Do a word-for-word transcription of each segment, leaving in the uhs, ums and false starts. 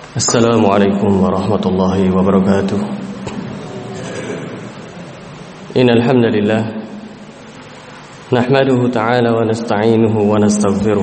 Assalamualaikum warahmatullahi wabarakatuh. Innal hamdalillah nahmaduhu ta'ala wa nasta'inuhu wa nastaghfiruh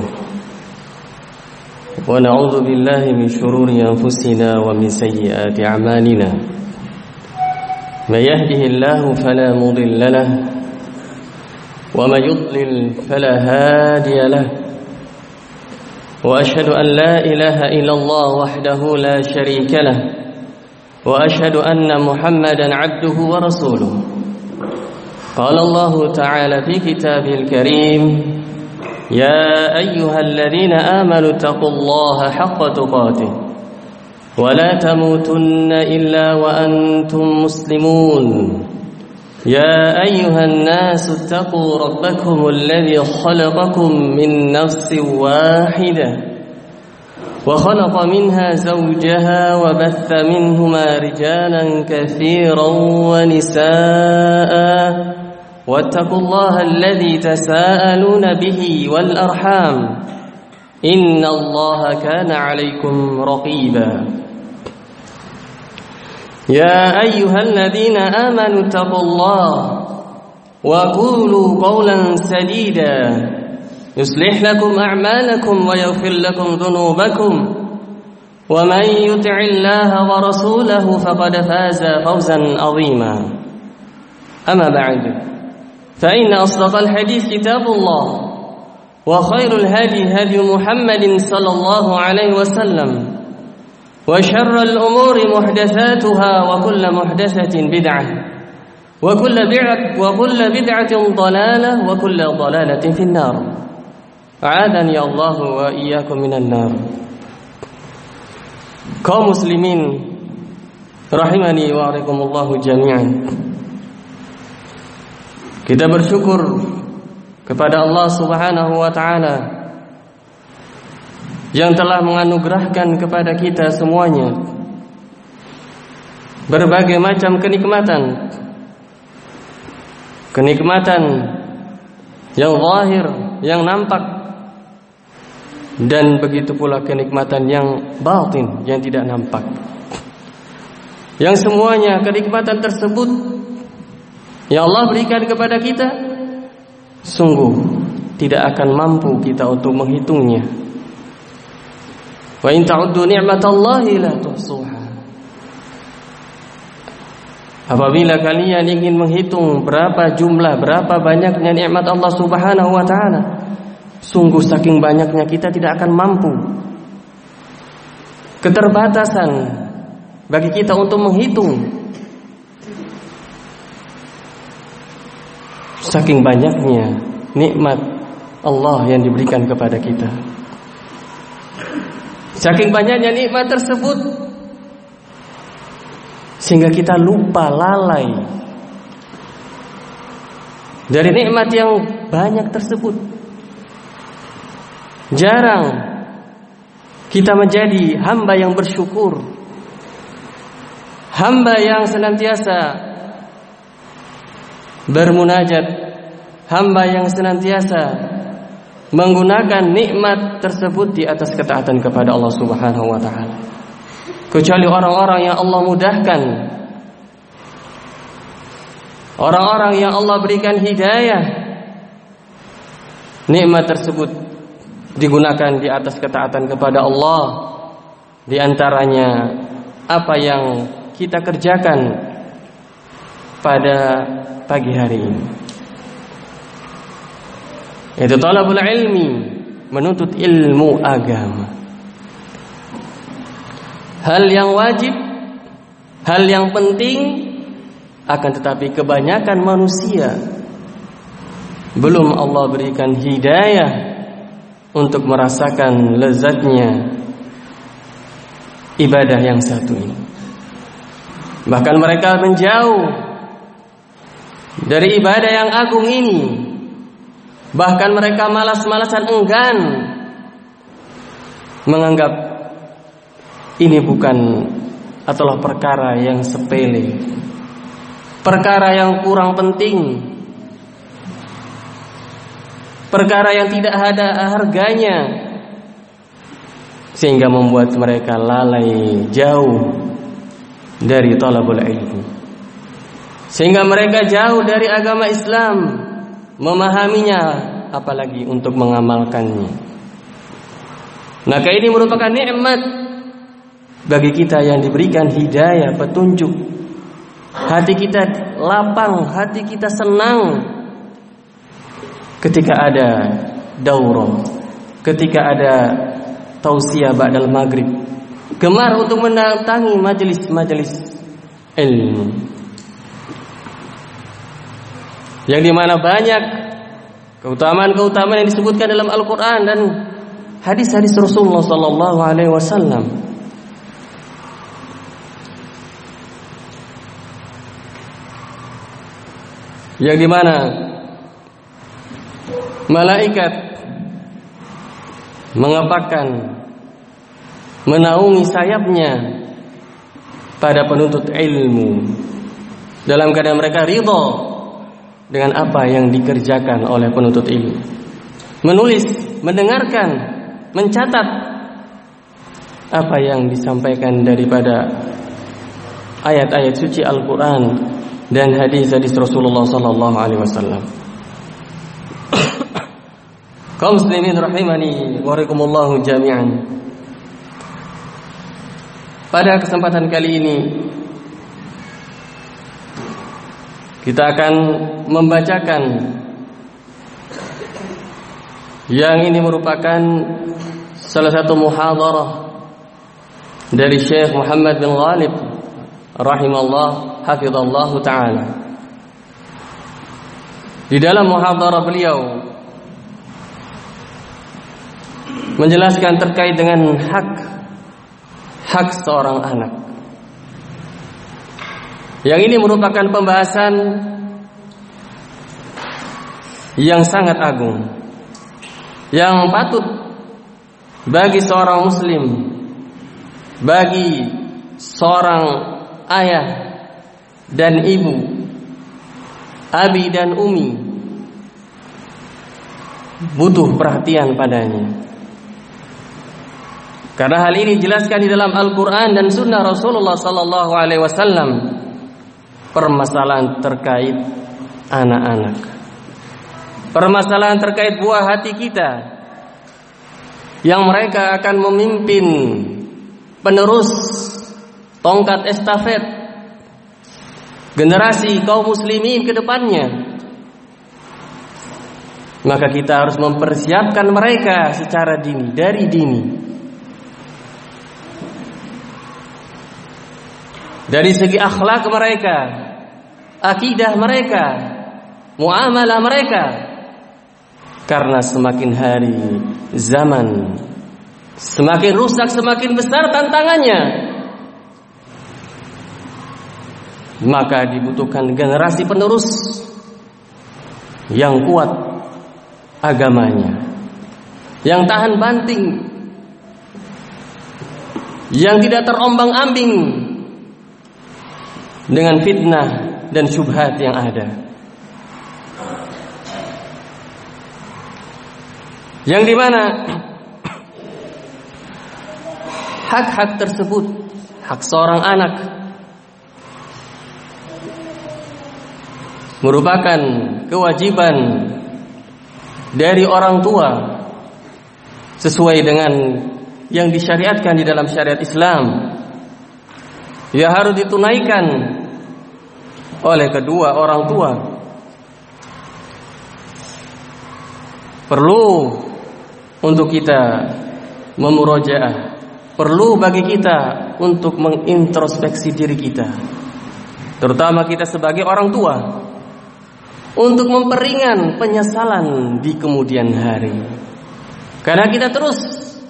wa na'udzu billahi min shururi anfusina wa min sayyiati a'malina. May yahdihillahu fala mudilla lahu wa may yudlil fala hadiya lahu. وأشهد أن لا إله إلا الله وحده لا شريك له وأشهد أن محمدا عبده ورسوله. قال الله تعالى في كتابه الكريم: يا أيها الذين آمنوا اتقوا الله حق تقاته ولا تموتن إلا وأنتم مسلمون. يا أيها الناس اتقوا ربكم الذي خلقكم من نفس واحدة وخلق منها زوجها وبث منهما رجالا كثيرا ونساء واتقوا الله الذي تساءلون به والأرحام إن الله كان عليكم رقيبا. يا أيها الذين آمنوا اتقوا الله وقولوا قولا سديدا يصلح لكم أعمالكم ويغفر لكم ذنوبكم ومن يطع الله ورسوله فقد فاز فوزا عظيما. أما بعد فإن أصدق الحديث كتاب الله وخير الهدي هدي محمد صلى الله عليه وسلم وشر الأمور محدثاتها وكل محدثة بدعة وكل بدعة وكل بدعة ضلالة وكل ضلالة في النار. أعاذني الله وإياكم من النار. Kaum muslimin rahimani wa rahimakumullah jami'an. Kita bersyukur kepada Allah Subhanahu wa taala yang telah menganugerahkan kepada kita semuanya berbagai macam kenikmatan, kenikmatan yang zahir, yang nampak, dan begitu pula kenikmatan yang batin, yang tidak nampak. Yang semuanya kenikmatan tersebut yang Allah berikan kepada kita sungguh tidak akan mampu kita untuk menghitungnya. Wa in ta'uddu ni'matallahi la tuhsuha. Apabila kalian ingin menghitung berapa jumlah, berapa banyaknya nikmat Allah Subhanahu wa taala, sungguh saking banyaknya kita tidak akan mampu. Keterbatasan bagi kita untuk menghitung. Saking banyaknya nikmat Allah yang diberikan kepada kita. Saking banyaknya nikmat tersebut sehingga kita lupa, lalai dari nikmat yang banyak tersebut. Jarang kita menjadi hamba yang bersyukur, hamba yang senantiasa bermunajat, hamba yang senantiasa menggunakan nikmat tersebut di atas ketaatan kepada Allah Subhanahu wa taala. Kecuali orang-orang yang Allah mudahkan, orang-orang yang Allah berikan hidayah, nikmat tersebut digunakan di atas ketaatan kepada Allah. Di antaranya apa yang kita kerjakan pada pagi hari ini, yaitu talabul ilmi, menuntut ilmu agama. Hal yang wajib, hal yang penting, akan tetapi kebanyakan manusia belum Allah berikan hidayah untuk merasakan lezatnya ibadah yang satu ini. Bahkan mereka menjauh dari ibadah yang agung ini. Bahkan mereka malas-malasan, enggan, menganggap ini bukan adalah perkara yang sepele, perkara yang kurang penting, perkara yang tidak ada harganya, sehingga membuat mereka lalai jauh dari talabul ilmu, sehingga mereka jauh dari agama Islam, memahaminya apalagi untuk mengamalkannya. Maka ini merupakan nikmat bagi kita yang diberikan hidayah, petunjuk. Hati kita lapang, hati kita senang ketika ada daurah, ketika ada tausiah ba'dal maghrib, gemar untuk mendatangi majelis-majelis ilmu, yang dimana banyak keutamaan-keutamaan yang disebutkan dalam Al-Quran dan hadis-hadis Rasulullah Sallallahu Alaihi Wasallam. Yang dimana malaikat mengepakkan, menaungi sayapnya pada penuntut ilmu dalam keadaan mereka ridha dengan apa yang dikerjakan oleh penuntut ilmu, menulis, mendengarkan, mencatat apa yang disampaikan daripada ayat-ayat suci Al-Quran dan hadis-hadis Rasulullah Sallallahu Alaihi Wasallam. Kaum muslimin rahimani wa rahimakumullahu jami'an. Pada kesempatan kali ini kita akan membacakan yang ini merupakan salah satu muhadarah dari Syekh Muhammad bin Ghalib rahimallahu hafizallahu ta'ala. Di dalam muhadarah beliau menjelaskan terkait dengan hak hak seorang anak. Yang ini merupakan pembahasan yang sangat agung, yang patut bagi seorang muslim, bagi seorang ayah dan ibu, abi dan umi, butuh perhatian padanya. Karena hal ini dijelaskan di dalam Al-Quran dan Sunnah Rasulullah Sallallahu Alaihi Wasallam. Permasalahan terkait anak-anak, permasalahan terkait buah hati kita, yang mereka akan memimpin penerus tongkat estafet generasi kaum muslimin ke depannya. Maka kita harus mempersiapkan mereka secara dini, dari dini. Dari segi akhlak mereka, akidah mereka, muamalah mereka. Karena semakin hari zaman semakin rusak, semakin besar tantangannya. Maka dibutuhkan generasi penerus yang kuat agamanya, yang tahan banting, yang tidak terombang-ambing dengan fitnah dan syubhat yang ada. Yang dimana hak-hak tersebut, hak seorang anak, merupakan kewajiban dari orang tua sesuai dengan yang disyariatkan di dalam syariat Islam. Ya, harus ditunaikan oleh kedua orang tua. Perlu untuk kita memurojaah, perlu bagi kita untuk mengintrospeksi diri kita, terutama kita sebagai orang tua, untuk memperingan penyesalan di kemudian hari. Karena kita terus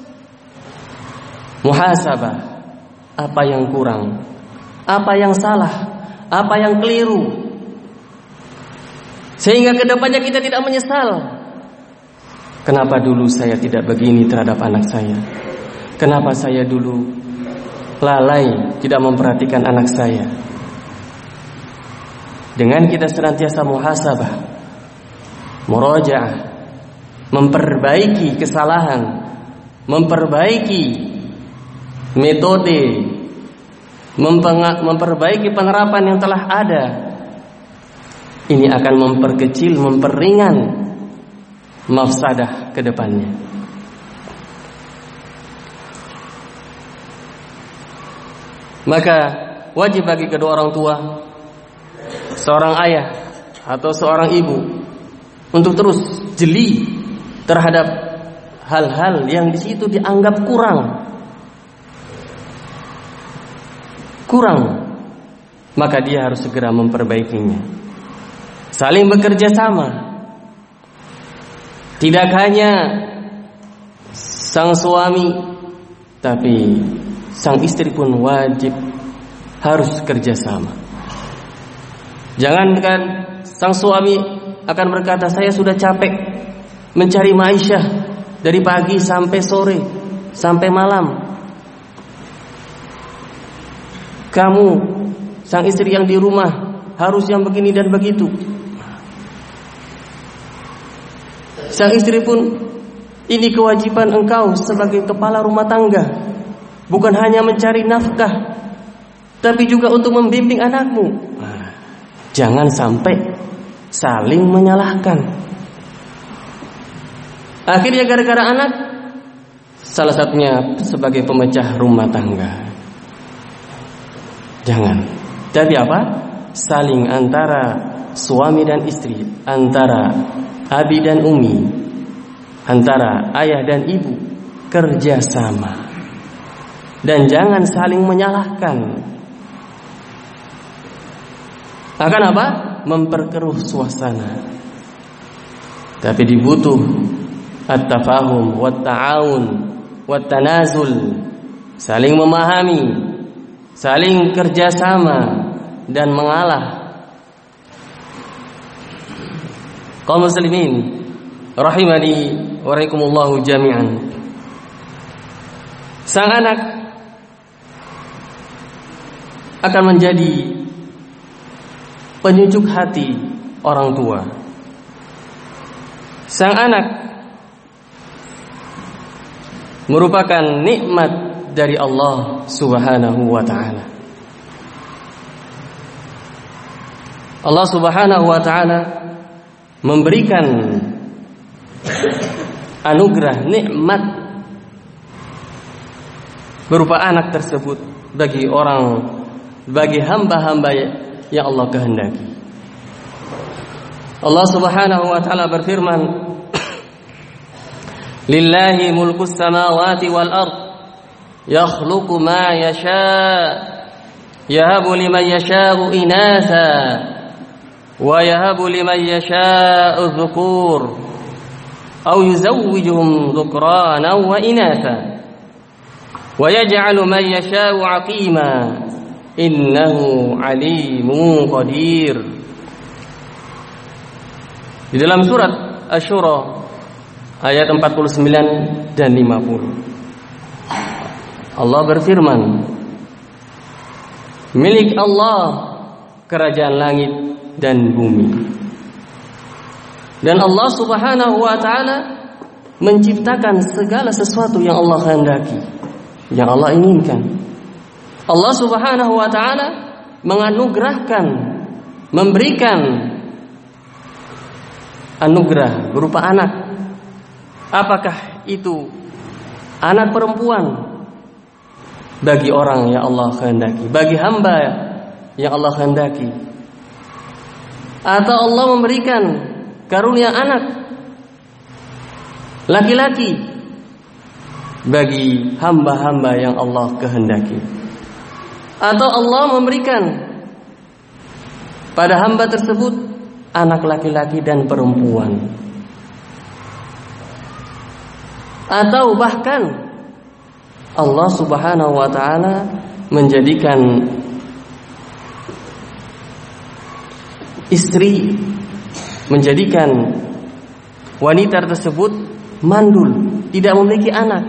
muhasabah, apa yang kurang, apa yang salah, apa yang keliru, sehingga kedepannya kita tidak menyesal. Kenapa dulu saya tidak begini terhadap anak saya? Kenapa saya dulu lalai tidak memperhatikan anak saya? Dengan kita senantiasa muhasabah, murajaah, memperbaiki kesalahan, memperbaiki metode memperbaiki penerapan yang telah ada, ini akan memperkecil, memperingan mafsadah ke depannya. Maka wajib bagi kedua orang tua, seorang ayah atau seorang ibu, untuk terus jeli terhadap hal-hal yang di situ dianggap kurang. Kurang, maka dia harus segera memperbaikinya. Saling bekerja sama. Tidak hanya sang suami, tapi sang istri pun wajib harus kerjasama. Jangankan sang suami akan berkata, saya sudah capek mencari ma'isyah dari pagi sampai sore, sampai malam. Kamu, sang istri yang di rumah, harus yang begini dan begitu. Sang istri pun, ini kewajiban engkau sebagai kepala rumah tangga, bukan hanya mencari nafkah, tapi juga untuk membimbing anakmu. Jangan sampai saling menyalahkan. Akhirnya gara-gara anak, salah satunya sebagai pemecah rumah tangga. Jangan. Tapi apa? Saling antara suami dan istri, antara abi dan umi, antara ayah dan ibu, kerjasama. Dan jangan saling menyalahkan. Akan apa? Memperkeruh suasana. Tapi dibutuh at-tafahum, wat-ta'awun, wat-tanazul, saling memahami, saling kerjasama dan mengalah. Kaum muslimin rahimani wa rahimakumullahu jami'an. Sang anak akan menjadi penyujuk hati orang tua. Sang anak merupakan nikmat dari Allah Subhanahu wa ta'ala. Allah Subhanahu wa ta'ala memberikan anugerah nikmat berupa anak tersebut bagi orang, bagi hamba-hamba yang Allah kehendaki. Allah Subhanahu wa ta'ala berfirman, lillahi mulkus samawati wal ard yakhluqu ma yasha' yahabu liman yasha'u inatha wa yahabu liman yasha'u dhukur aw yuzawwijuhum dhukrana wa inatha wa yaj'alu man yasha'u 'aqima innahu 'alimun qadir. Di dalam surat Asy-Syura ayat empat puluh sembilan dan lima puluh, Allah berfirman, milik Allah kerajaan langit dan bumi. Dan Allah Subhanahu wa ta'ala menciptakan segala sesuatu yang Allah kehendaki, yang Allah inginkan. Allah Subhanahu wa ta'ala menganugerahkan, memberikan anugerah berupa anak. Apakah itu anak perempuan? Bagi orang yang Allah kehendaki, bagi hamba yang Allah kehendaki. Atau Allah memberikan karunia anak laki-laki bagi hamba-hamba yang Allah kehendaki. Atau Allah memberikan pada hamba tersebut anak laki-laki dan perempuan. Atau bahkan Allah Subhanahu wa ta'ala menjadikan istri, menjadikan wanita tersebut mandul, tidak memiliki anak.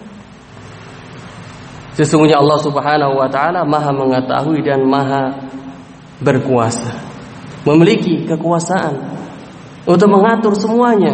Sesungguhnya Allah Subhanahu wa ta'ala maha mengetahui dan maha berkuasa, memiliki kekuasaan untuk mengatur semuanya.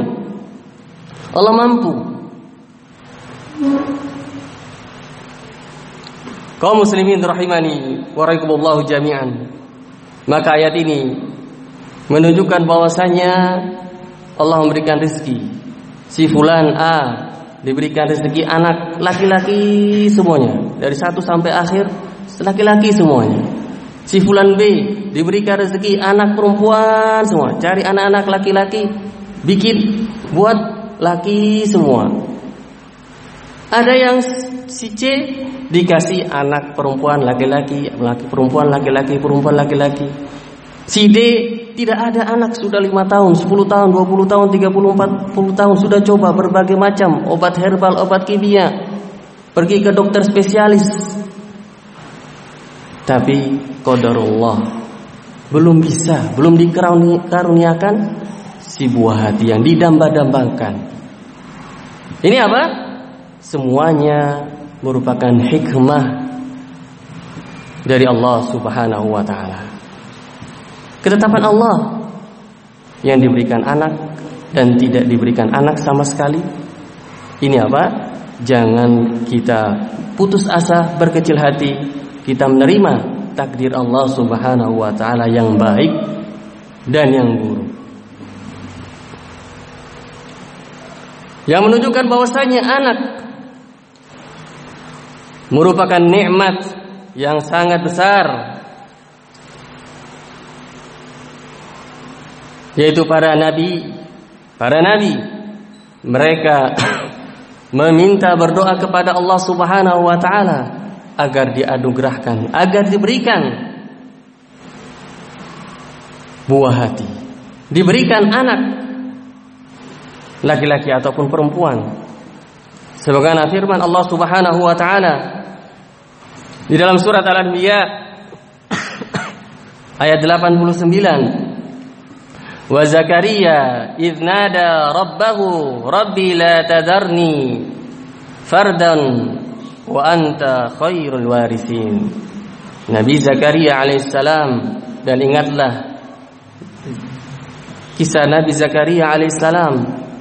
Allah mampu. Kaum muslimin rahimani wa rahimakumullah jami'an. Maka ayat ini menunjukkan bahwasanya Allah memberikan rezeki. Si fulan A diberikan rezeki anak laki-laki semuanya, dari satu sampai akhir laki-laki semuanya. Si fulan B diberikan rezeki anak perempuan semua, cari anak-anak laki-laki, bikin buat laki semua. Ada yang si C dikasih anak perempuan laki-laki, laki perempuan laki-laki, perempuan laki-laki. Si D tidak ada anak sudah lima tahun, sepuluh tahun, dua puluh tahun, tiga puluh, empat puluh tahun, sudah coba berbagai macam obat herbal, obat kimia, pergi ke dokter spesialis. Tapi qadarullah belum bisa, belum dikaruniakan si buah hati yang didamba-dambakan. Ini apa? Semuanya merupakan hikmah dari Allah Subhanahu wa taala. Ketetapan Allah yang diberikan anak dan tidak diberikan anak sama sekali. Ini apa? Jangan kita putus asa, berkecil hati. Kita menerima takdir Allah Subhanahu wa taala yang baik dan yang buruk. Yang menunjukkan bahwasanya anak merupakan nikmat yang sangat besar, yaitu para nabi, para nabi mereka meminta berdoa kepada Allah Subhanahu wa taala agar dianugerahkan, agar diberikan buah hati, diberikan anak laki-laki ataupun perempuan. Sebagaimana firman Allah Subhanahu wa taala di dalam surat Al-Anbiya ayat delapan puluh sembilan, wa Zakaria idz nada rabbahu rabbi la tadarni fardan wa anta khairul warisin. Nabi Zakaria alaihissalam, dan ingatlah kisah Nabi Zakaria alaihissalam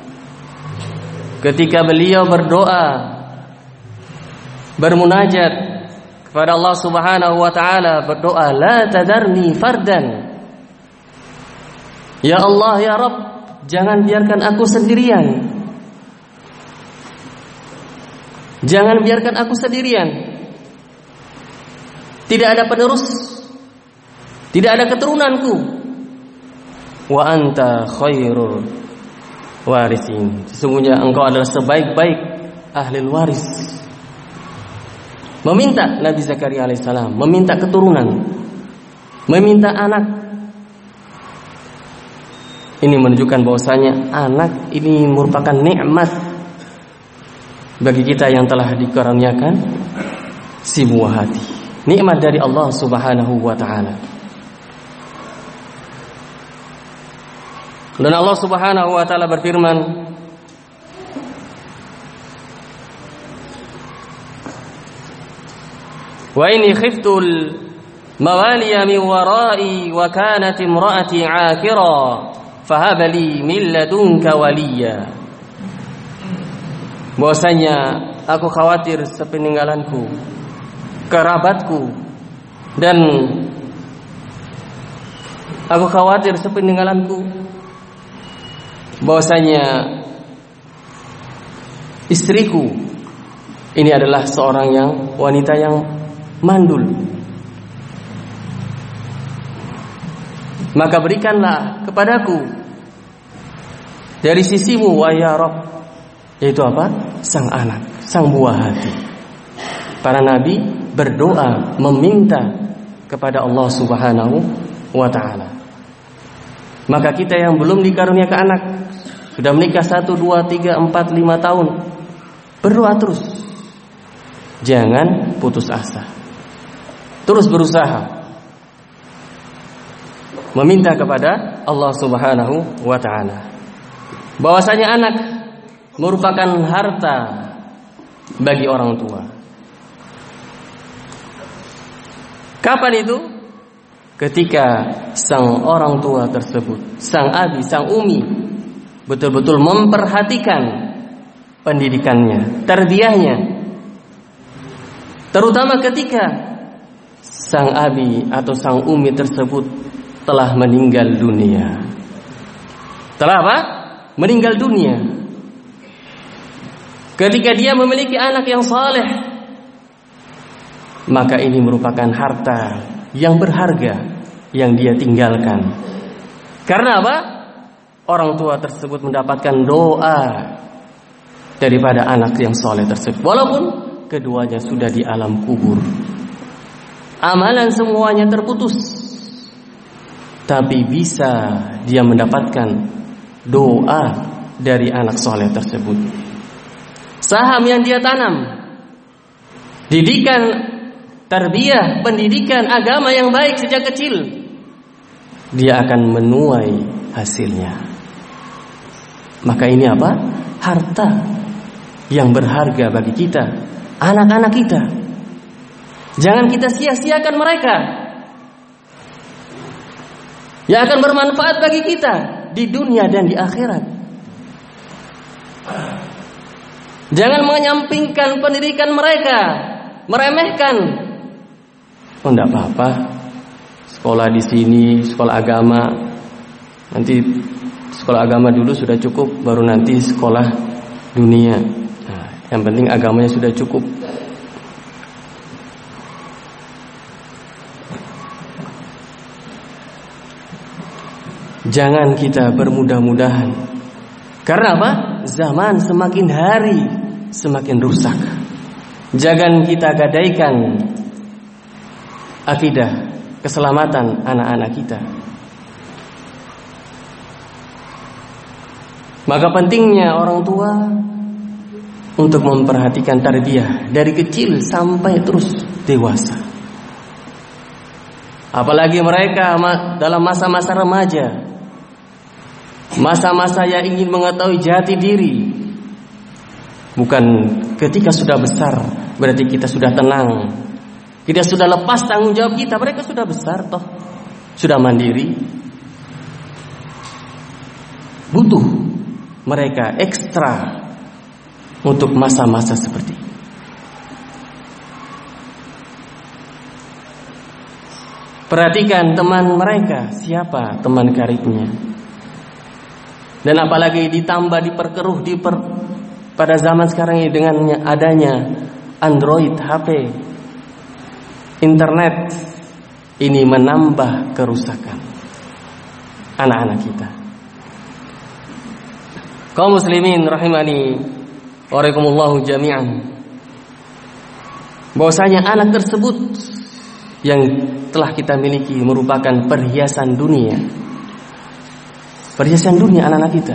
ketika beliau berdoa, bermunajat kepada Allah Subhanahu wa taala, berdoa, la tadarni fardan. Ya Allah, ya Rabb, jangan biarkan aku sendirian. Jangan biarkan aku sendirian. Tidak ada penerus, tidak ada keturunanku. Wa anta khairul warisin. Sesungguhnya engkau adalah sebaik-baik ahli waris. Meminta Nabi Zakaria alaihissalam, meminta keturunan, meminta anak. Ini menunjukkan bahwasanya anak ini merupakan nikmat bagi kita yang telah dikaruniakan si buah hati. Nikmat dari Allah Subhanahu wa taala. Dan Allah Subhanahu wa taala berfirman, wa inni khiftul mawaliya min wara'i wa kanat imra'ati 'akira fahab li min ladunka waliya. Bahwasanya aku khawatir sepeninggalanku, kerabatku, dan aku khawatir sepeninggalanku bahwasanya istriku ini adalah seorang yang wanita yang mandul. Maka berikanlah kepadaku dari sisimu, wa ya Rabb, yaitu apa? Sang anak, sang buah hati. Para nabi berdoa meminta kepada Allah Subhanahu wa taala. Maka kita yang belum dikaruniakan anak, sudah menikah satu, dua, tiga, empat, lima tahun, berdoa terus. Jangan putus asa. Terus berusaha meminta kepada Allah Subhanahu wa taala. Bahwasanya anak merupakan harta bagi orang tua. Kapan itu? Ketika sang orang tua tersebut, sang abi, sang umi, betul-betul memperhatikan pendidikannya, tarbiyahnya. Terutama ketika sang abi atau sang umi tersebut telah meninggal dunia. Telah apa? Meninggal dunia. Ketika dia memiliki anak yang saleh, maka ini merupakan harta yang berharga yang dia tinggalkan. Karena apa? Orang tua tersebut mendapatkan doa daripada anak yang saleh tersebut, walaupun keduanya sudah di alam kubur. Amalan semuanya terputus, tapi bisa dia mendapatkan doa dari anak saleh tersebut. Saham yang dia tanam, didikan, tarbiyah, pendidikan agama yang baik sejak kecil, dia akan menuai hasilnya. Maka ini apa? Harta yang berharga bagi kita, anak-anak kita. Jangan kita sia-siakan mereka. Yang akan bermanfaat bagi kita di dunia dan di akhirat. Jangan menyampingkan pendidikan mereka, meremehkan. Oh, enggak apa-apa. Sekolah di sini, sekolah agama. Nanti sekolah agama dulu sudah cukup, baru nanti sekolah dunia. Nah, yang penting agamanya sudah cukup. Jangan kita bermudah-mudahan. Karena apa? Zaman semakin hari semakin rusak. Jangan kita gadaikan akidah keselamatan anak-anak kita. Maka pentingnya orang tua untuk memperhatikan tarbiyah dari kecil sampai terus dewasa. Apalagi mereka dalam masa-masa remaja, masa-masa yang ingin mengetahui jati diri. Bukan ketika sudah besar berarti kita sudah tenang, kita sudah lepas tanggung jawab kita. Mereka sudah besar toh, sudah mandiri. Butuh mereka ekstra untuk masa-masa seperti ini. Perhatikan teman mereka, siapa teman karibnya. Dan apalagi ditambah diperkeruh diper, pada zaman sekarang ini dengan adanya Android, H P, internet, ini menambah kerusakan anak-anak kita. Kaum muslimin rahimani warahikumullahu jami'an, bahwasanya anak tersebut yang telah kita miliki merupakan perhiasan dunia. Perhiasan dunia anak-anak kita.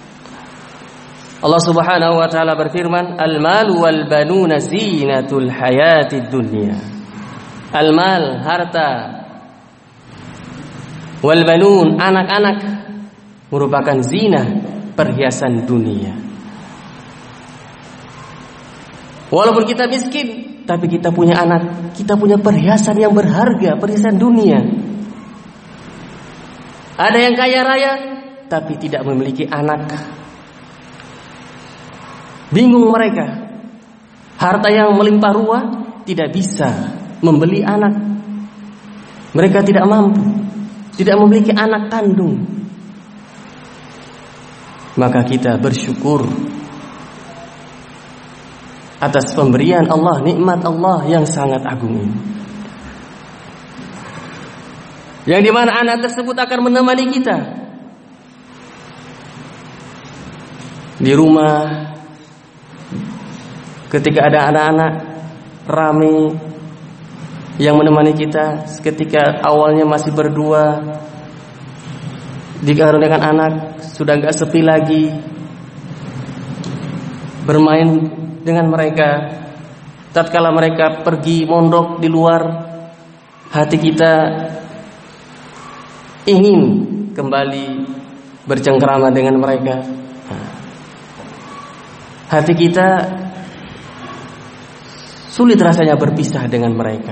Allah Subhanahu wa taala berfirman, "Al-malu wal banuna zinatul hayatid dunya." Al-mal, harta, wal banun, anak-anak merupakan zina, perhiasan dunia. Walaupun kita miskin, tapi kita punya anak, kita punya perhiasan yang berharga, perhiasan dunia. Ada yang kaya raya tapi tidak memiliki anak. Bingung mereka. Harta yang melimpah ruah tidak bisa membeli anak. Mereka tidak mampu, tidak memiliki anak kandung. Maka kita bersyukur atas pemberian Allah, nikmat Allah yang sangat agung ini. Yang dimana anak tersebut akan menemani kita di rumah. Ketika ada anak-anak rame yang menemani kita, ketika awalnya masih berdua, dikaruniakan anak sudah enggak sepi lagi, bermain dengan mereka. Tatkala mereka pergi mondok di luar, hati kita ingin kembali bercengkrama dengan mereka. Hati kita sulit rasanya berpisah dengan mereka.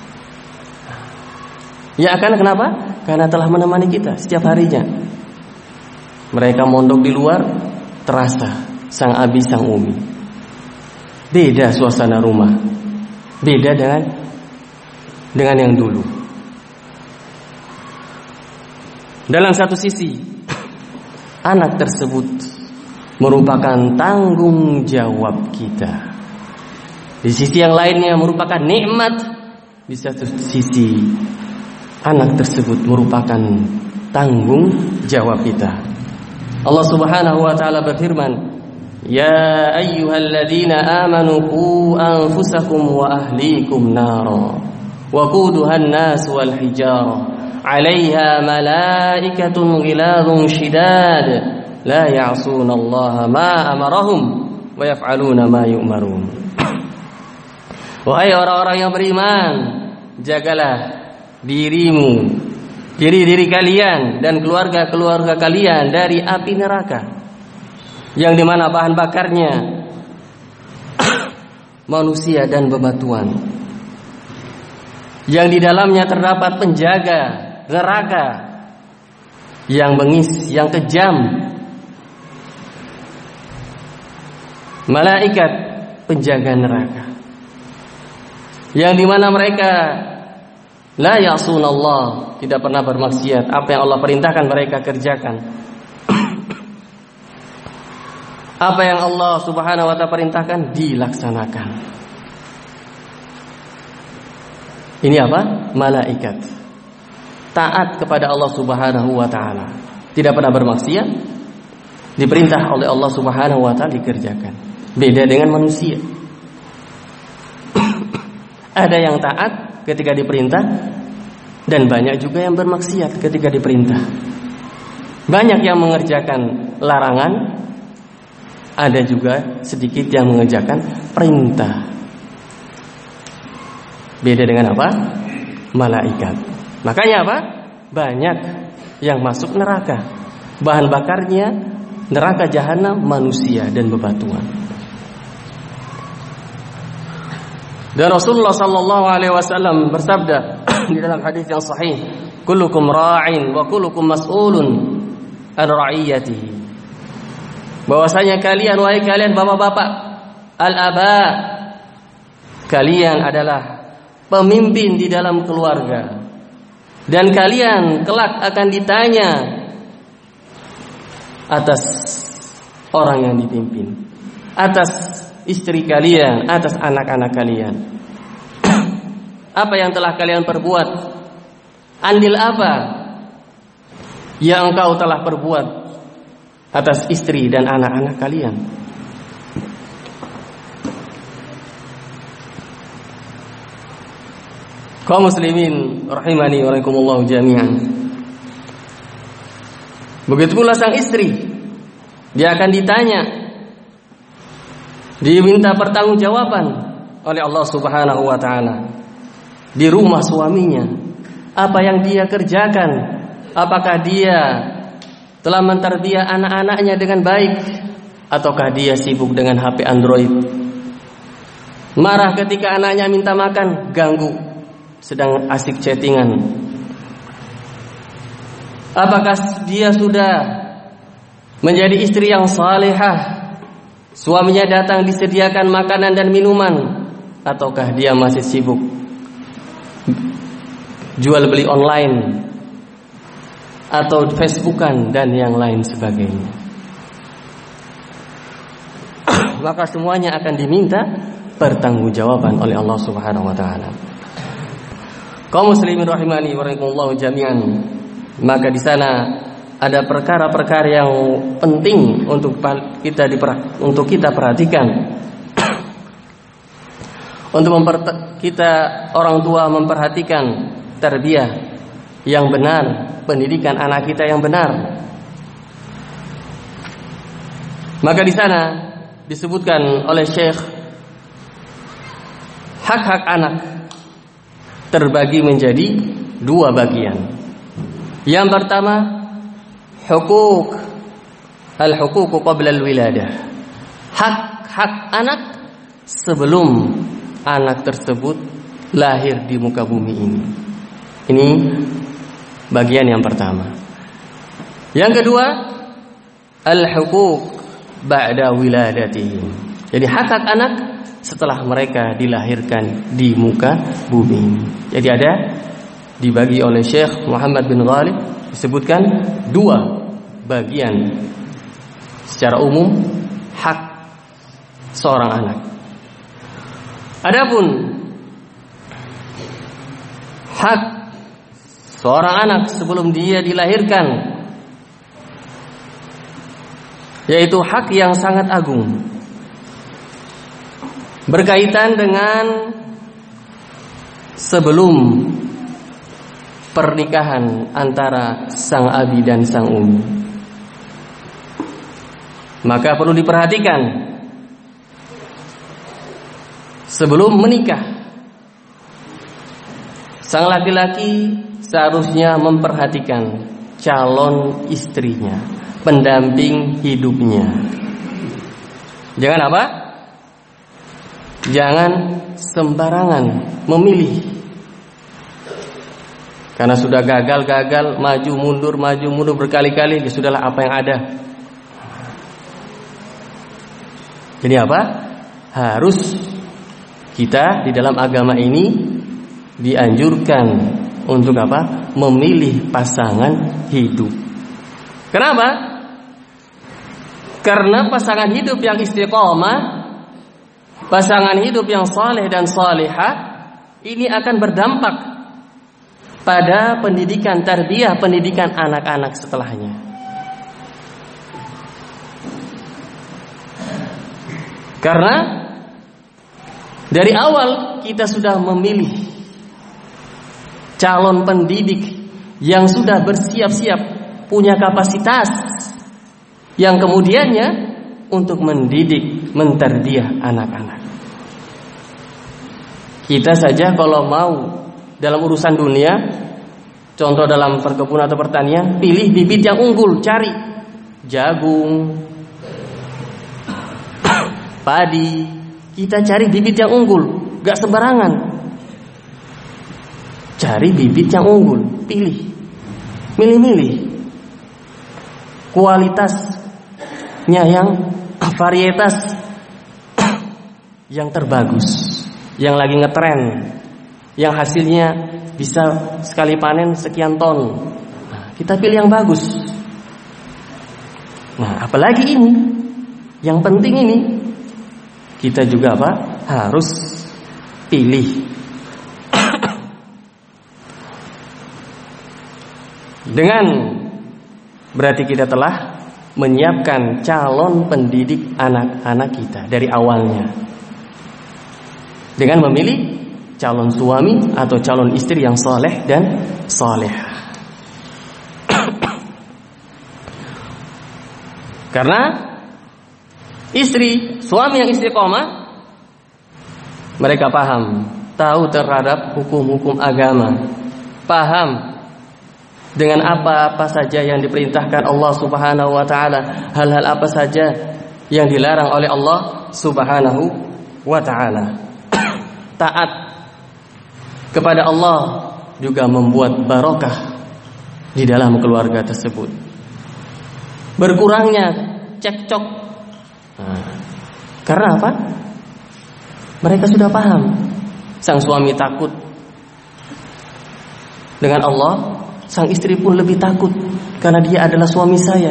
Ya akan kenapa? Karena telah menemani kita setiap harinya. Mereka mondok di luar, terasa sang abi sang umi. Beda suasana rumah. Beda dengan dengan yang dulu. Dalam satu sisi, anak tersebut merupakan tanggung jawab kita. Di sisi yang lainnya merupakan nikmat. Di satu sisi, anak tersebut merupakan tanggung jawab kita. Allah Subhanahu wa taala berfirman, "Ya ayyuhalladzina amanu qu anfusakum wa ahlikum nara wa quduha an-nas wal hijarah 'alaiha malaikatun ghiladun shidad la ya'sunallaha ma amarahum wa yaf'aluna ma yu'marun." Wahai orang-orang yang beriman, jagalah dirimu, diri-diri kalian dan keluarga-keluarga kalian dari api neraka, yang dimana bahan bakarnya manusia dan bebatuan, yang di dalamnya terdapat penjaga neraka yang bengis, yang kejam, malaikat penjaga neraka, yang dimana mereka la ya'sunallah, tidak pernah bermaksiat. Apa yang Allah perintahkan mereka kerjakan. Apa yang Allah Subhanahu wa ta'ala perintahkan dilaksanakan. Ini apa? Malaikat taat kepada Allah Subhanahu wa ta'ala, tidak pernah bermaksiat, diperintah oleh Allah Subhanahu wa ta'ala dikerjakan. Beda dengan manusia. Ada yang taat ketika diperintah, dan banyak juga yang bermaksiat ketika diperintah. Banyak yang mengerjakan larangan, ada juga sedikit yang mengerjakan perintah. Beda dengan apa? Malaikat. Makanya apa? Banyak yang masuk neraka. Bahan bakarnya neraka jahanam, manusia dan bebatuan. Dan Rasulullah sallallahu alaihi wasallam bersabda di dalam hadis yang sahih, "Kullukum ra'in wa kullukum mas'ulun an ra'iyatihi." Bahwasanya kalian, wahai kalian bapak-bapak, al-aba, kalian adalah pemimpin di dalam keluarga, dan kalian kelak akan ditanya atas orang yang dipimpin, atas istri kalian, atas anak-anak kalian. Apa yang telah kalian perbuat? Andil apa yang engkau telah perbuat atas istri dan anak-anak kalian? Kaum muslimin rahimani wa rahimakumullah jami'an. Begitu pula sang istri, dia akan ditanya, diminta pertanggungjawaban oleh Allah Subhanahu wa taala di rumah suaminya. Apa yang dia kerjakan? Apakah dia telah mentarbiah anak-anaknya dengan baik, ataukah dia sibuk dengan H P Android? Marah ketika anaknya minta makan, ganggu, sedang asik chattingan. Apakah dia sudah menjadi istri yang salihah? Suaminya datang disediakan makanan dan minuman, ataukah dia masih sibuk jual beli online atau Facebookan dan yang lain sebagainya? Maka semuanya akan diminta pertanggungjawaban oleh Allah Subhanahu wa taala. Kaum muslimin rahimani wa rahimakumullah jami'an. Maka di sana ada perkara-perkara yang penting untuk kita diper, untuk kita perhatikan. Untuk memper, kita orang tua memperhatikan tarbiyah yang benar, pendidikan anak kita yang benar. Maka di sana disebutkan oleh Syekh, hak-hak anak terbagi menjadi dua bagian. Yang pertama, hukuk al-huquq qabla al-wiladah. Hak-hak anak sebelum anak tersebut lahir di muka bumi ini. Ini bagian yang pertama. Yang kedua, al-huquq ba'da wiladatihim. Jadi hak-hak anak setelah mereka dilahirkan di muka bumi. Jadi ada dibagi oleh Syekh Muhammad bin Ghalib disebutkan dua bagian secara umum hak seorang anak. Adapun hak seorang anak sebelum dia dilahirkan, yaitu hak yang sangat agung, berkaitan dengan sebelum pernikahan antara sang abi dan sang umi. Maka perlu diperhatikan sebelum menikah, sang laki-laki seharusnya memperhatikan calon istrinya, pendamping hidupnya. Jangan apa? Jangan sembarangan memilih. Karena sudah gagal-gagal, maju mundur, maju mundur berkali-kali, ya sudahlah apa yang ada. Jadi apa? Harus kita di dalam agama ini dianjurkan untuk apa? Memilih pasangan hidup. Kenapa? Karena pasangan hidup yang istiqomah, pasangan hidup yang saleh dan salihah, ini akan berdampak pada pendidikan tarbiyah, pendidikan anak-anak setelahnya. Karena dari awal kita sudah memilih calon pendidik yang sudah bersiap-siap, punya kapasitas, yang kemudiannya untuk mendidik, mentarbiyah anak-anak. Kita saja kalau mau dalam urusan dunia, contoh dalam perkebunan atau pertanian, pilih bibit yang unggul, cari jagung, padi, kita cari bibit yang unggul, gak sembarangan. Cari bibit yang unggul, pilih, milih-milih kualitasnya, yang varietas yang terbagus, yang lagi ngetren, yang hasilnya bisa sekali panen sekian ton. Nah, kita pilih yang bagus. Nah, apalagi ini, yang penting ini, kita juga apa? Harus pilih. Dengan berarti kita telah menyiapkan calon pendidik anak-anak kita dari awalnya, dengan memilih calon suami atau calon istri yang soleh dan solehah. Karena istri, suami yang istiqomah, mereka paham, tahu terhadap hukum-hukum agama, paham dengan apa-apa saja yang diperintahkan Allah Subhanahu wa taala, hal-hal apa saja yang dilarang oleh Allah Subhanahu wa taala. Taat kepada Allah juga membuat barokah di dalam keluarga tersebut. Berkurangnya cekcok. Nah, karena apa? Mereka sudah paham. Sang suami takut dengan Allah, sang istri pun lebih takut karena dia adalah suami saya.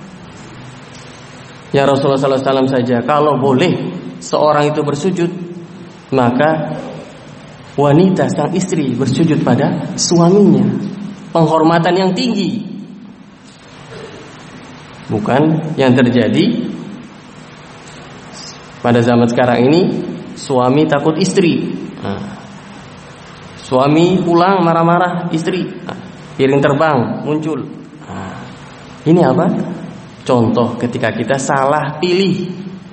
Ya Rasulullah sallallahu alaihi wasallam saja, kalau boleh seorang itu bersujud, maka wanita sang istri bersujud pada suaminya. Penghormatan yang tinggi. Bukan yang terjadi pada zaman sekarang ini, suami takut istri. Nah, suami pulang marah-marah istri. Nah, piring terbang muncul. Nah, ini apa? Contoh ketika kita salah pilih.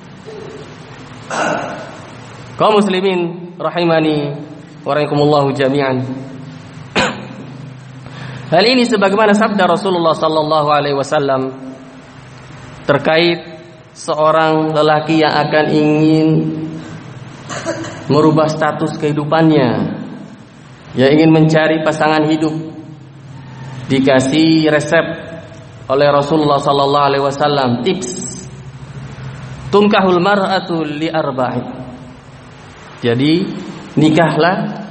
Kaum muslimin rahimani wa rahimakumullahu jami'an. Hal ini sebagaimana sabda Rasulullah sallallahu alaihi wasallam terkait seorang lelaki yang akan ingin merubah status kehidupannya, yang ingin mencari pasangan hidup. Dikasih resep oleh Rasulullah sallallahu alaihi wasallam, tips tunkahul mar'atu li arba'in. Jadi nikahlah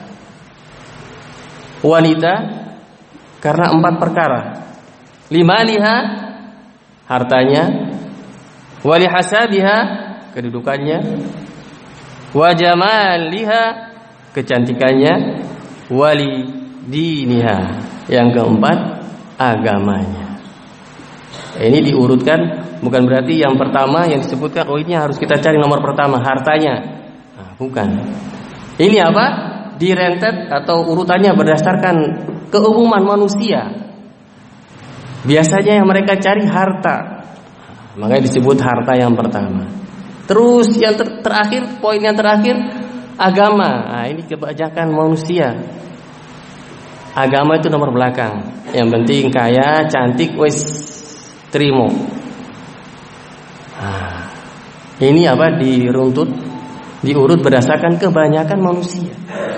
wanita karena empat perkara. Limaliha, hartanya, wali hasabiha, kedudukannya, wa jamaliha, kecantikannya, wali diniha, yang keempat agamanya. Ini diurutkan, bukan berarti yang pertama yang disebutkan oh ini harus kita cari nomor pertama hartanya. Nah, bukan. Ini apa? Direntet atau urutannya berdasarkan keumuman manusia. Biasanya yang mereka cari harta, makanya disebut harta yang pertama. Terus yang ter- terakhir, poin yang terakhir agama. Nah, ini kebanyakan manusia. Agama itu nomor belakang. Yang penting kaya, cantik, wes terima. Nah, ini apa? Diruntut, diurut berdasarkan kebanyakan manusia.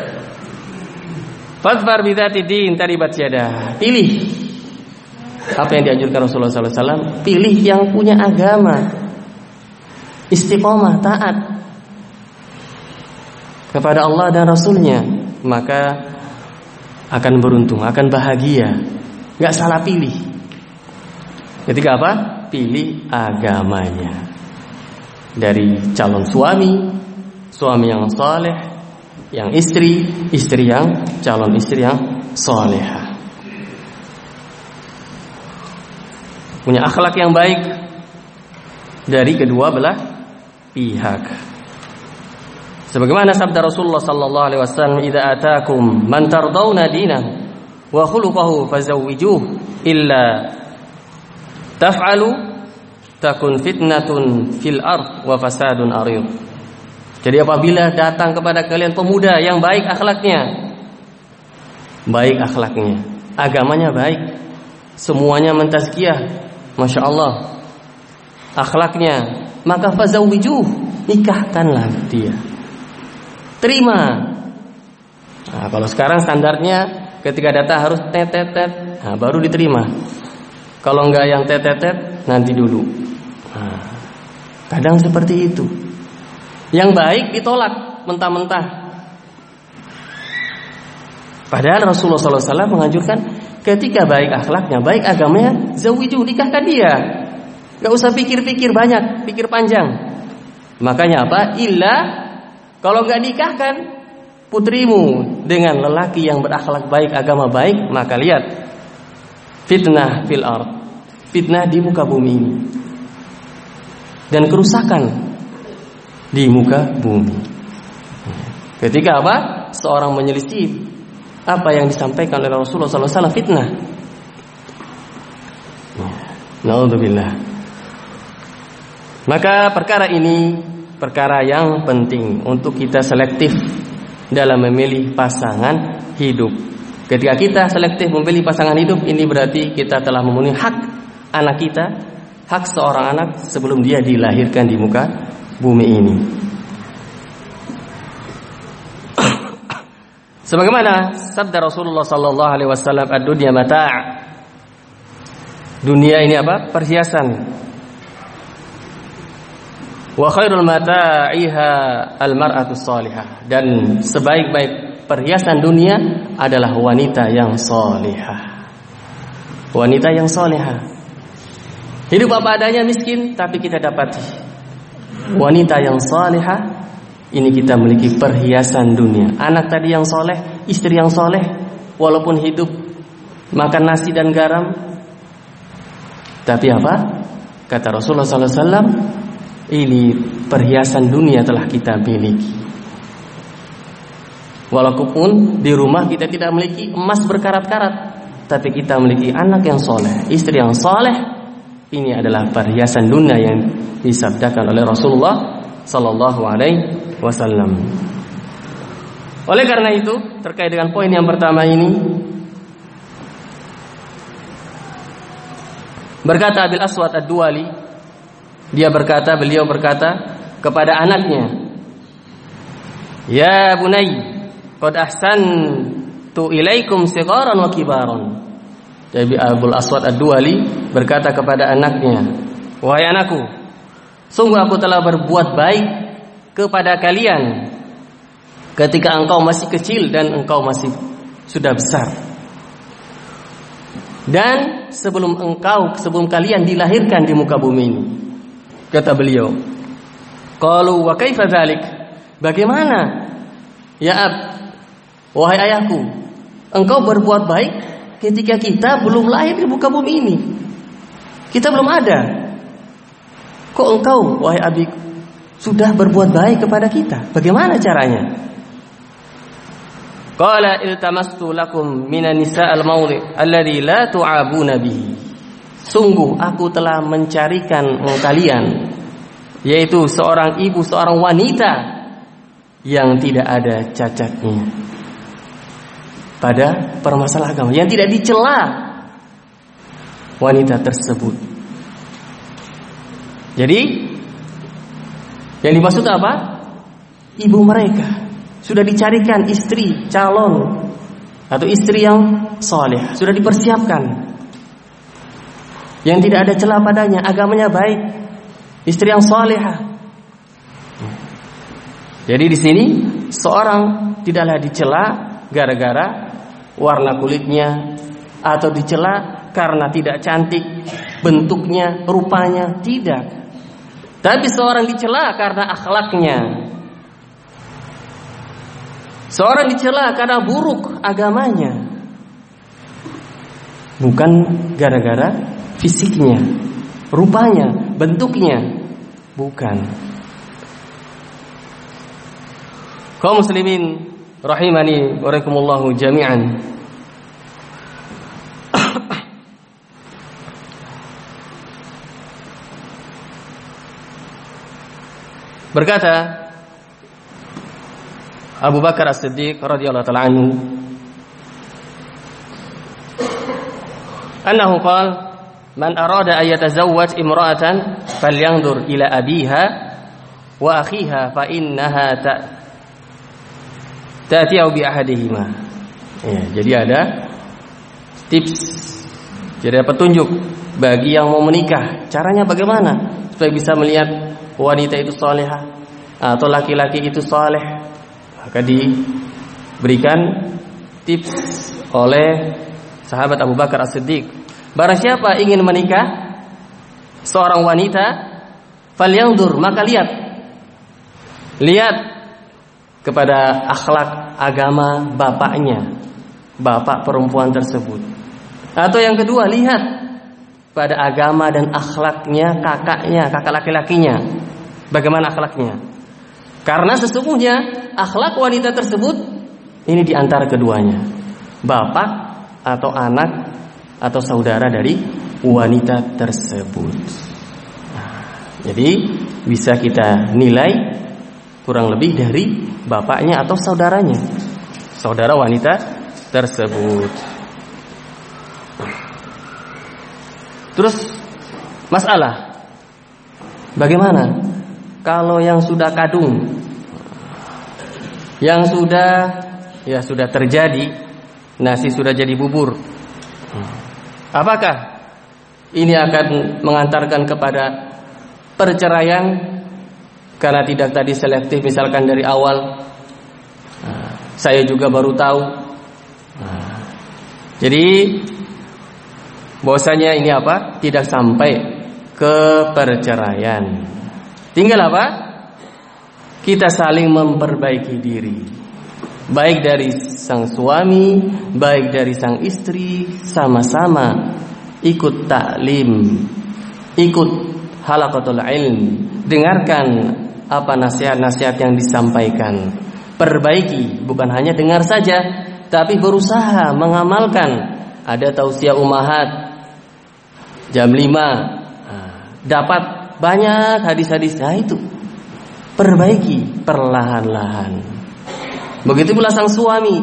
Fadfar bidzati din taribat yadah. Pilih apa yang dianjurkan Rasulullah sallallahu alaihi wasallam. Pilih yang punya agama, istiqomah, taat kepada Allah dan Rasulnya, maka akan beruntung, akan bahagia. Gak salah pilih. Ketika apa? Pilih agamanya. Dari calon suami, suami yang saleh, yang istri, istri yang calon istri yang salehah. Punya akhlak yang baik dari kedua belah pihak. Sebagaimana sabda Rasulullah sallallahu alaihi wasallam, "Idza ataakum man tardawna dinahu wa khuluquhu fazawwijuhu illa taf'alu takun fitnatun fil ard wa fasadun arid." Jadi apabila datang kepada kalian pemuda yang baik akhlaknya, baik akhlaknya, agamanya baik, semuanya mentazkiyah, masya Allah, akhlaknya, maka fazawwijuh, nikahkanlah dia, terima. Nah, kalau sekarang standarnya ketika datang harus tetetet, nah, baru diterima. Kalau enggak yang tetetet, nanti dulu. Nah, kadang seperti itu. Yang baik ditolak mentah-mentah. Padahal Rasulullah sallallahu alaihi wasallam menganjurkan ketika baik akhlaknya, baik agamanya, zawiju, nikahkan dia. Gak usah pikir-pikir banyak, pikir panjang. Makanya apa? Illa, kalau gak nikahkan putrimu dengan lelaki yang berakhlak baik, agama baik, maka lihat fitnah fil ard, fitnah di muka bumi ini, dan kerusakan di muka bumi. Ketika apa? Seorang menyelisih apa yang disampaikan oleh Rasulullah sallallahu alaihi wasallam, fitnah. Naudzubillah. Maka perkara ini perkara yang penting untuk kita selektif dalam memilih pasangan hidup. Ketika kita selektif memilih pasangan hidup, ini berarti kita telah memenuhi hak anak kita, hak seorang anak sebelum dia dilahirkan di muka bumi ini. Sebagaimana sabda Rasulullah sallallahu alaihi wasallam, ad-dunya mata'. Dunia ini apa? Perhiasan. Wa khairul mata'iha al-mar'atus salihah. Dan sebaik-baik perhiasan dunia adalah wanita yang salihah. Wanita yang salihah. Hidup apa adanya, miskin, tapi kita dapati wanita yang salihah. Ini kita memiliki perhiasan dunia. Anak tadi yang soleh, istri yang soleh, walaupun hidup makan nasi dan garam, tapi apa? Kata Rasulullah sallallahu alaihi wasallam, ini perhiasan dunia telah kita miliki. Walaupun di rumah kita tidak memiliki emas berkarat-karat, tapi kita memiliki anak yang soleh, istri yang soleh. Ini adalah perhiasan dunia yang disabdakan oleh Rasulullah sallallahu alaihi wasallam. Oleh karena itu, terkait dengan poin yang pertama ini, berkata Abil Aswad Ad-Duwali, dia berkata, beliau berkata kepada anaknya, "Ya bunay, qad ahsantu ilaikum sigharan wa kibaran." Jadi Abul Aswad Ad-Duwali berkata kepada anaknya, "Wahai anakku, Sungguh aku telah berbuat baik kepada kalian ketika engkau masih kecil dan engkau masih sudah besar. Dan sebelum engkau, sebelum kalian dilahirkan di muka bumi ini. Kata beliau, qalu wa kaifa dzalik? Bagaimana? Ya ab, wahai ayahku, engkau berbuat baik ketika kita belum lahir di muka bumi ini. Kita belum ada. Kok engkau, wahai abi, sudah berbuat baik kepada kita? Bagaimana caranya? Qala iltamastu lakum minan nisa'il mawdi alladhi la tu'abuna bihi. Sungguh aku telah mencarikan kalian, yaitu seorang ibu, seorang wanita yang tidak ada cacatnya pada permasalahan agama, yang tidak dicela wanita tersebut. Jadi yang dimaksud apa? Ibu mereka sudah dicarikan istri calon atau istri yang saleh, sudah dipersiapkan, yang tidak ada celah padanya, agamanya baik, istri yang salehah. Jadi di sini seorang tidaklah dicela gara-gara warna kulitnya, atau dicela karena tidak cantik bentuknya, rupanya, tidak. Tapi seorang dicela karena akhlaknya. Seorang dicela karena buruk agamanya, bukan gara-gara fisiknya, rupanya, bentuknya, bukan. Kaum muslimin rahimani wa rahimakumullahu jami'an. Berkata Abu Bakar As-Siddiq radhiyallahu ta'ala anhu, annahu qala man arada an yatazawwaj imra'atan falyanzur ila abiha wa akhiha fa innaha ta'ti'u bi ahadihima. Ya, jadi ada tips, jadi ada petunjuk bagi yang mau menikah. Caranya bagaimana supaya bisa melihat wanita itu salehah atau laki-laki itu saleh? Maka diberikan tips oleh sahabat Abu Bakar As-Siddiq. Barang siapa ingin menikah seorang wanita, falyanzur, maka lihat lihat kepada akhlak agama bapaknya, bapak perempuan tersebut. Atau yang kedua, lihat pada agama dan akhlaknya kakaknya, kakak laki-lakinya, bagaimana akhlaknya. Karena sesungguhnya akhlak wanita tersebut ini di antara keduanya, bapak atau anak atau saudara dari wanita tersebut. Nah, jadi bisa kita nilai kurang lebih dari bapaknya atau saudaranya, saudara wanita tersebut. Terus masalah, bagaimana kalau yang sudah kadung, yang sudah ya sudah terjadi, nasi sudah jadi bubur? Apakah ini akan mengantarkan kepada perceraian karena tidak tadi selektif, misalkan dari awal? Nah, saya juga baru tahu. Nah, jadi bahwasanya ini apa? Tidak sampai ke perceraian. Tinggal apa? Kita saling memperbaiki diri, baik dari sang suami, baik dari sang istri, sama-sama ikut taklim, ikut halaqatul ilm, dengarkan apa nasihat-nasihat yang disampaikan, perbaiki, bukan hanya dengar saja, tapi berusaha mengamalkan. Ada tausiah ummahat jam lima, dapat banyak hadis-hadis, nah itu perbaiki perlahan-lahan. Begitu pula sang suami,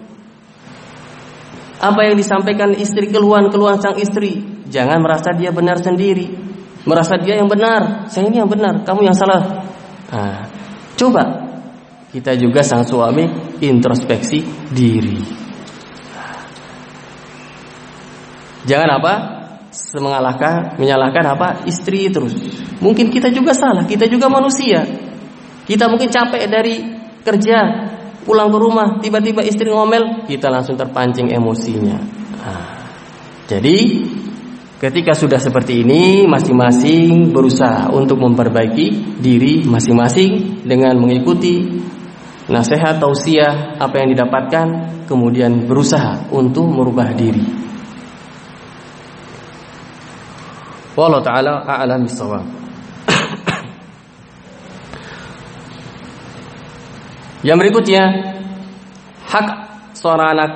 apa yang disampaikan istri, keluhan-keluhan sang istri, jangan merasa dia benar sendiri, merasa dia yang benar, saya ini yang benar, kamu yang salah. Nah, coba kita juga sang suami introspeksi diri. Jangan apa? mengalahkan, menyalahkan apa? Istri terus. Mungkin kita juga salah, kita juga manusia. Kita mungkin capek dari kerja, pulang ke rumah, tiba-tiba istri ngomel, kita langsung terpancing emosinya. Nah, jadi ketika sudah seperti ini, masing-masing berusaha untuk memperbaiki diri masing-masing dengan mengikuti nasihat tausiah apa yang didapatkan, kemudian berusaha untuk merubah diri. Wallahu ta'ala a'lam bissawab. Yang berikutnya, hak seorang anak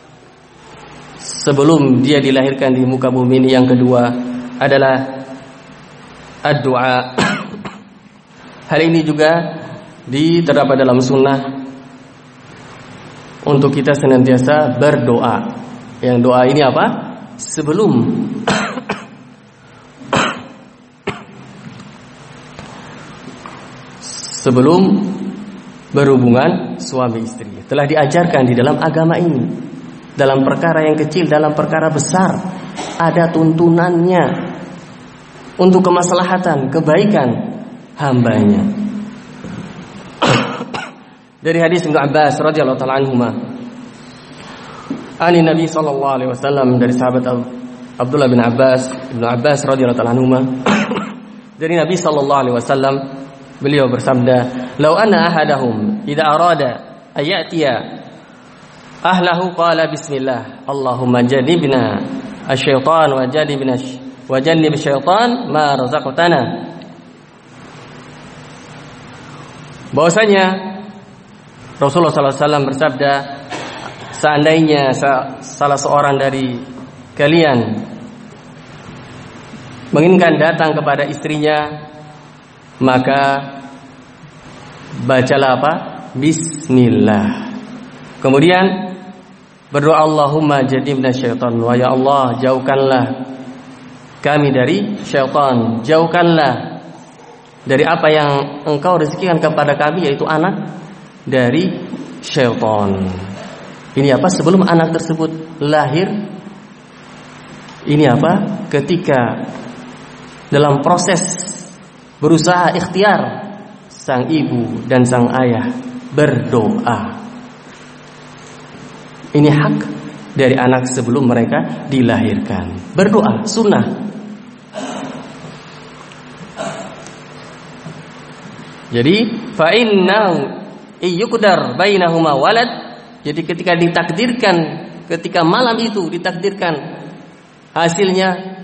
sebelum dia dilahirkan di muka bumi ini yang kedua adalah ad-du'a. Hal ini juga terdapat dalam sunnah untuk kita senantiasa berdoa. Yang doa ini apa? Sebelum sebelum berhubungan suami istri. Telah diajarkan di dalam agama ini. Dalam perkara yang kecil, dalam perkara besar, ada tuntunannya untuk kemaslahatan, kebaikan hambanya. Dari hadis Ibnu Abbas radhiyallahu taala anhuma, ani Nabi sallallahu alaihi wasallam, dari sahabat Abdullah bin Abbas, Ibnu Abbas radhiyallahu taala anhuma, dari Nabi sallallahu alaihi wasallam, beliau bersabda, "Lau anna ahadahum idza arada ayatiya ahlahu qala bismillah, Allahumma jannibna asy-syaitan wa jannibna wa jannib asy-syaitan ma razaqtana." Bahwasanya Rasulullah sallallahu alaihi wasallam bersabda, seandainya salah seorang dari kalian menginginkan datang kepada istrinya, maka bacalah apa? Bismillah. Kemudian berdoa, Allahumma jannibna syaitan, wa ya Allah, jauhkanlah kami dari syaitan, jauhkanlah dari apa yang engkau rezekikan kepada kami, yaitu anak, dari syaitan. Ini apa? Sebelum anak tersebut lahir. Ini apa? Ketika dalam proses berusaha ikhtiar, sang ibu dan sang ayah berdoa. Ini hak dari anak sebelum mereka dilahirkan. Berdoa, sunnah. Jadi fa innahu iyyukdar bainahuma walad. Jadi ketika ditakdirkan, ketika malam itu ditakdirkan hasilnya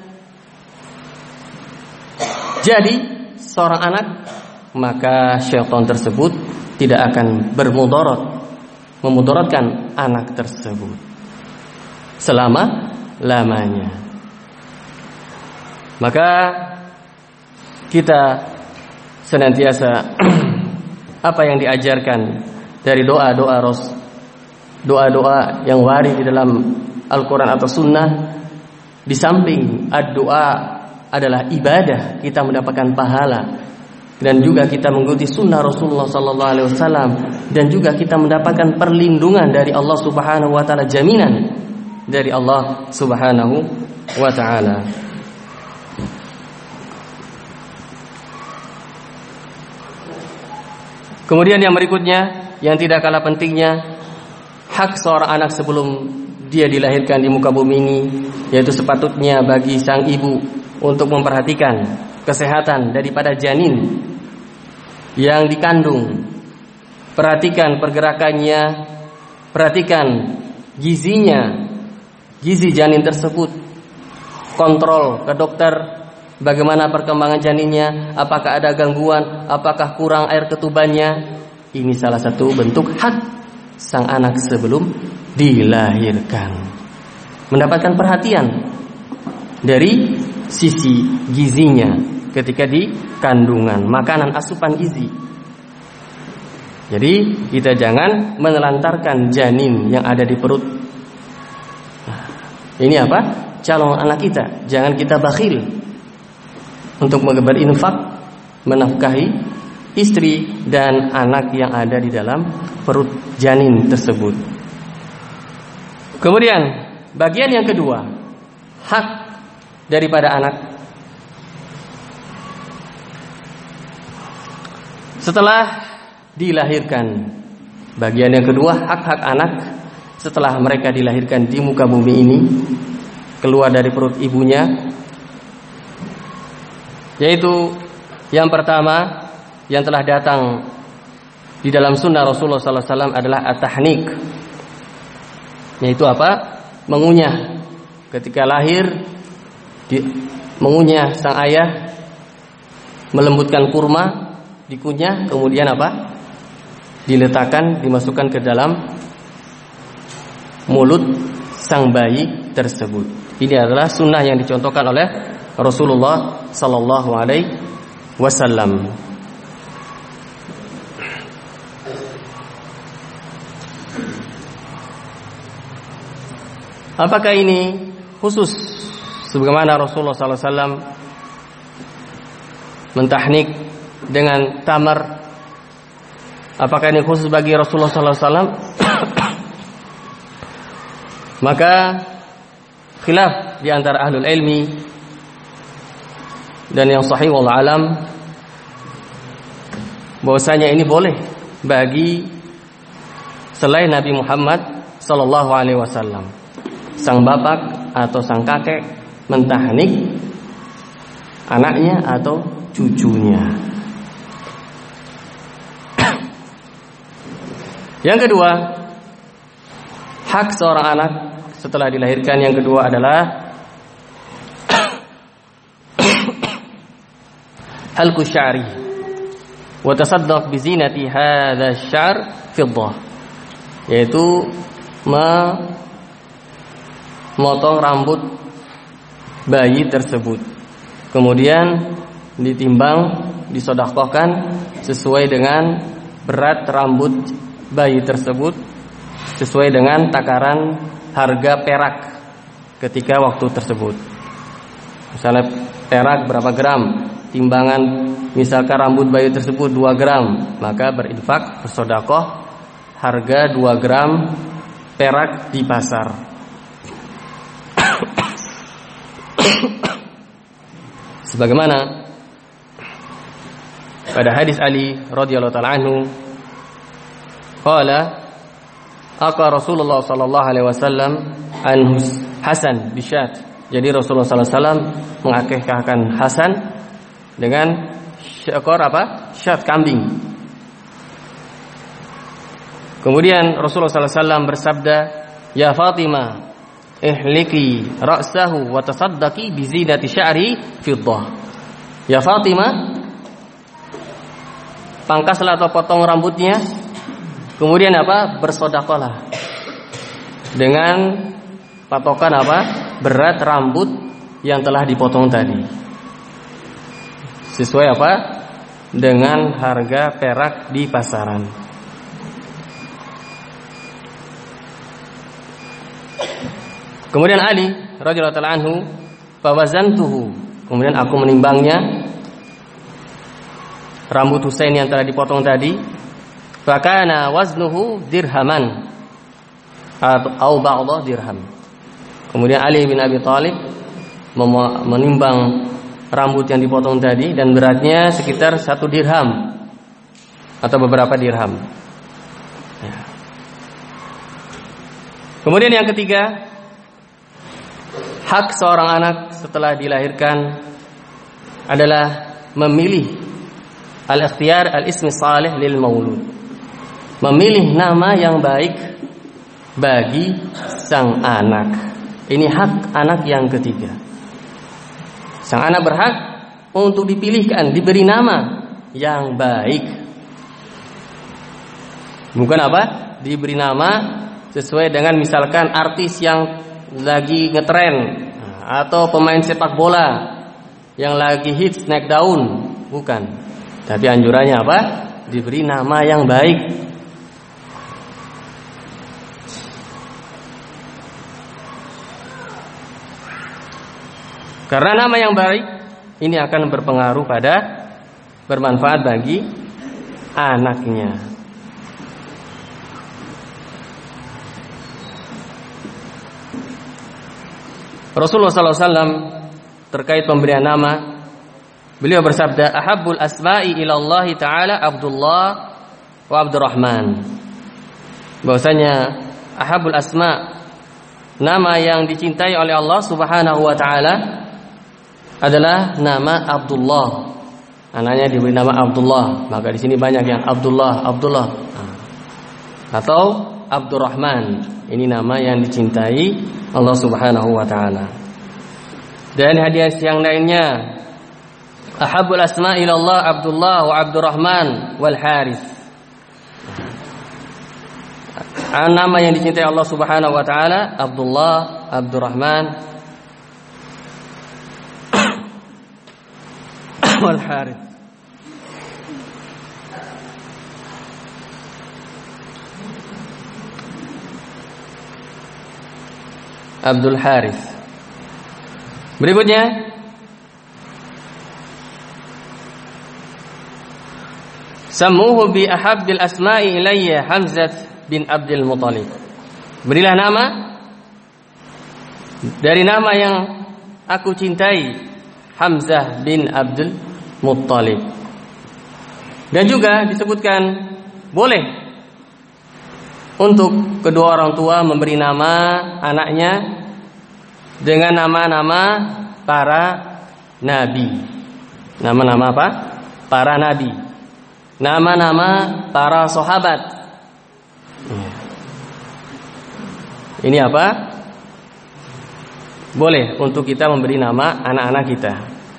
jadi seorang anak, maka syaitan tersebut tidak akan bermudarat, memudaratkan anak tersebut selama lamanya. Maka kita senantiasa apa yang diajarkan dari doa-doa ros, doa-doa yang warid di dalam Al-Quran atau Sunnah, di samping ad-doa adalah ibadah, kita mendapatkan pahala, dan juga kita mengikuti sunnah Rasulullah sallallahu alaihi wasallam, dan juga kita mendapatkan perlindungan dari Allah Subhanahu wa taala, jaminan dari Allah Subhanahu wa taala. Kemudian yang berikutnya, yang tidak kalah pentingnya, hak seorang anak sebelum dia dilahirkan di muka bumi ini, yaitu sepatutnya bagi sang ibu untuk memperhatikan kesehatan daripada janin yang dikandung. Perhatikan pergerakannya, perhatikan gizinya, gizi janin tersebut. Kontrol ke dokter bagaimana perkembangan janinnya, apakah ada gangguan, apakah kurang air ketubannya. Ini salah satu bentuk hak sang anak sebelum dilahirkan, mendapatkan perhatian dari sisi gizinya ketika di kandungan, makanan, asupan gizi. Jadi kita jangan menelantarkan janin yang ada di perut. Nah, ini apa? Calon anak kita. Jangan kita bakhil untuk berinfak, menafkahi istri dan anak yang ada di dalam perut janin tersebut. Kemudian bagian yang kedua, hak daripada anak. Setelah dilahirkan, bagian yang kedua, hak-hak anak setelah mereka dilahirkan di muka bumi ini, keluar dari perut ibunya, yaitu yang pertama yang telah datang di dalam sunnah Rasulullah sallallahu alaihi wasallam adalah at-tahnik, yaitu apa? Mengunyah. Ketika lahir, di, mengunyah sang ayah, melembutkan kurma, dikunyah, kemudian apa? Diletakkan, dimasukkan ke dalam mulut sang bayi tersebut. Ini adalah sunnah yang dicontohkan oleh Rasulullah sallallahu alaihi wasallam. Apakah ini khusus sebagaimana Rasulullah sallallahu alaihi wasallam mentahnik dengan tamar? Apakah ini khusus bagi Rasulullah sallallahu alaihi wasallam? Maka khilaf di antara ahlul ilmi, dan yang sahih wallahu alam bahwasanya ini boleh bagi selain Nabi Muhammad sallallahu alaihi wasallam. Sang bapak atau sang kakek mentahnik anaknya atau cucunya. Yang kedua, hak seorang anak setelah dilahirkan yang kedua adalah halqu sya'ri wa tasaddaq bi zinati hadha asy-sya'r fiddah, yaitu memotong rambut bayi tersebut, kemudian ditimbang, disedekahkan sesuai dengan berat rambut bayi tersebut, sesuai dengan takaran harga perak ketika waktu tersebut. Misalnya perak berapa gram, timbangan misalkan rambut bayi tersebut dua gram, maka berinfak, bersedekah harga dua gram perak di pasar. Sebagaimana pada hadis Ali radhiyallahu taala anhu, qala aqa Rasulullah sallallahu alaihi wasallam an Hasan bisyat. Jadi Rasulullah sallallahu alaihi wasallam mengakikahkan Hasan dengan syakor apa? Syat, kambing. Kemudian Rasulullah sallallahu alaihi wasallam bersabda, "Ya Fatimah, ihliki ra'sahu wa tasaddaqi bi zinati sya'ri fiddah." Ya Fatimah, pangkaslah atau potong rambutnya, kemudian apa? Bersedekahlah dengan patokan apa? Berat rambut yang telah dipotong tadi. Sesuai apa? Dengan harga perak di pasaran. Kemudian Ali radhiyallahu ta'ala anhu, fawazantuhu, kemudian aku menimbangnya rambut Husain yang telah dipotong tadi, fakana waznuhu dirhaman atau ba'dha dirham. Kemudian Ali bin Abi Thalib menimbang rambut yang dipotong tadi dan beratnya sekitar satu dirham atau beberapa dirham. Ya. Kemudian yang ketiga, hak seorang anak setelah dilahirkan adalah memilih al-ikhtiyar al-ismi salih lil maulud, memilih nama yang baik bagi sang anak. Ini hak anak yang ketiga. Sang anak berhak untuk dipilihkan, diberi nama yang baik. Bukan apa? Diberi nama sesuai dengan misalkan artis yang lagi ngetren atau pemain sepak bola yang lagi hits naik daun, bukan. Tapi anjurannya apa? Diberi nama yang baik. Karena nama yang baik ini akan berpengaruh pada, bermanfaat bagi anaknya. Rasulullah sallallahu alaihi wasallam terkait pemberian nama. Beliau bersabda, ahabbul asma'i ilallahi ta'ala Abdullah wa Abdurrahman. Bahwasanya ahabbul asma', nama yang dicintai oleh Allah Subhanahu wa taala adalah nama Abdullah. Anaknya diberi nama Abdullah, maka di sini banyak yang Abdullah, Abdullah. Atau Abdurrahman. Ini nama yang dicintai Allah Subhanahu wa taala. Dan hadis yang lainnya, ahabbul asma' ilallah Abdullah wa Abdurrahman wal Harith. Nama yang dicintai Allah Subhanahu wa taala Abdullah, Abdurrahman wal Harith. Abdul Harith. Berikutnya, sammuhu bi ahabbil asma'i ilayya Hamzah bin Abdul Muttalib. Berilah nama dari nama yang aku cintai, Hamzah bin Abdul Muttalib. Dan juga disebutkan boleh untuk kedua orang tua memberi nama anaknya dengan nama-nama para nabi. Nama-nama apa? Para nabi. Nama-nama para sahabat. Ini apa? Boleh untuk kita memberi nama anak-anak kita.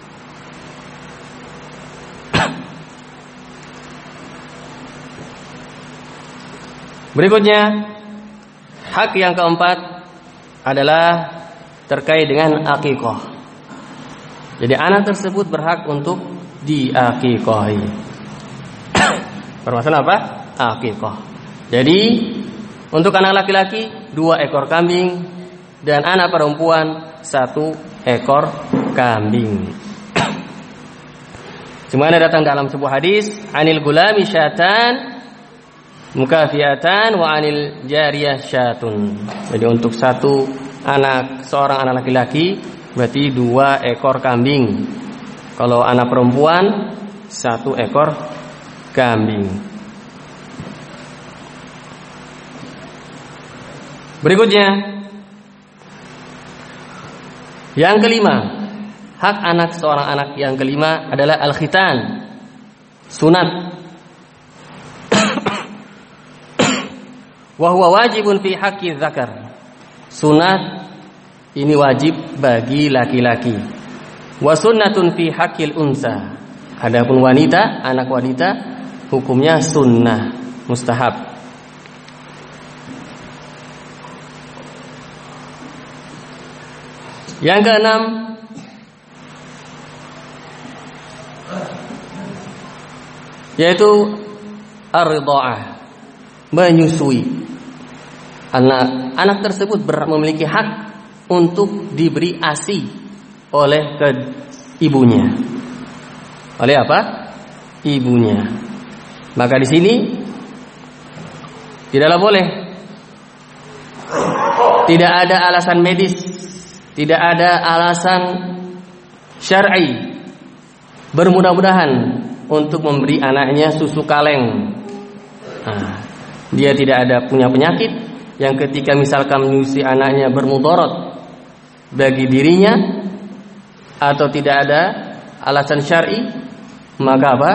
Berikutnya, hak yang keempat adalah terkait dengan akikah. Jadi anak tersebut berhak untuk diakikahi. Permasalahan apa? Akikah. Jadi untuk anak laki-laki dua ekor kambing dan anak perempuan satu ekor kambing. Semuanya datang dalam sebuah hadis, anil gulami syatan mukafiatan wa anil jariyah syatun. Jadi untuk satu anak, seorang anak laki-laki berarti dua ekor kambing. Kalau anak perempuan satu ekor kambing. Berikutnya, yang kelima, hak anak seorang anak yang kelima adalah al-khitan, sunat. Wa huwa wajibun fi haqqi dzakar. Sunat ini wajib bagi laki-laki. Wa sunnatun fi haqqil unsa. Adapun wanita, anak wanita hukumnya sunnah, mustahab. Yang keenam, yaitu ar-ridhaah, menyusui. Anak anak tersebut memiliki hak untuk diberi ASI oleh ke ibunya. Oleh apa? Ibunya. Maka di sini tidaklah boleh, tidak ada alasan medis, tidak ada alasan syar'i bermudah-mudahan untuk memberi anaknya susu kaleng. Nah, dia tidak ada punya penyakit yang ketika misalkan menyusui anaknya bermudarat bagi dirinya, atau tidak ada alasan syar'i, maka apa?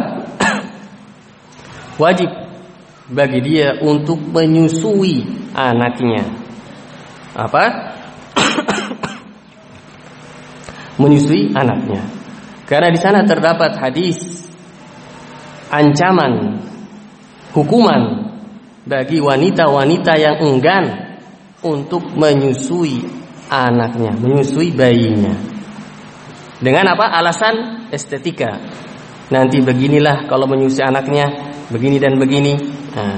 Wajib bagi dia untuk menyusui anaknya. Apa? Menyusui anaknya. Karena di sana terdapat hadis ancaman hukuman bagi wanita-wanita yang enggan untuk menyusui anaknya, menyusui bayinya. Dengan apa? Alasan estetika. Nanti beginilah kalau menyusui anaknya, begini dan begini. Nah,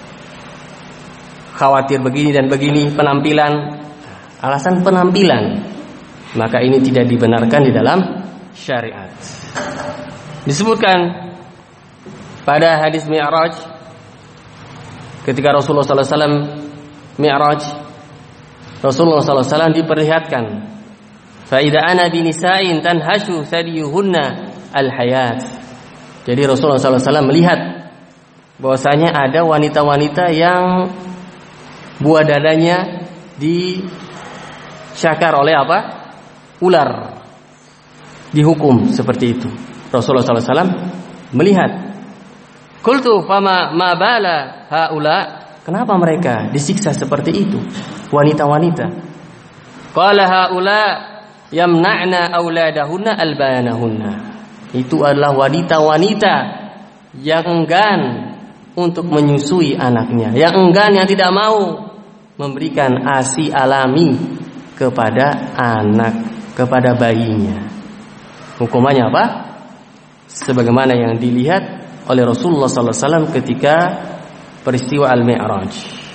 khawatir begini dan begini penampilan. Alasan penampilan. Maka ini tidak dibenarkan di dalam syariat. Disebutkan pada hadis Mi'raj, ketika Rasulullah sallallahu alaihi wasallam Mi'raj, Rasulullah sallallahu alaihi wasallam diperlihatkan Fa idza ana bi nisa'in tanhashu sadiyuhunna al-hayat. Jadi Rasulullah sallallahu alaihi wasallam melihat bahwasanya ada wanita-wanita yang buah dadanya disyakar oleh apa? Ular. Dihukum seperti itu. Rasulullah sallallahu alaihi wasallam melihat. Qultu fama ma bala haula? Kenapa mereka disiksa seperti itu? Wanita-wanita. Qala haula yamna'na auladahunna albanahunna. Itu adalah wanita-wanita yang enggan untuk menyusui anaknya, yang enggan, yang tidak mau memberikan ASI alami kepada anak, kepada bayinya. Hukumannya apa? Sebagaimana yang dilihat oleh Rasulullah sallallahu alaihi wasallam ketika peristiwa Al-Mi'raj.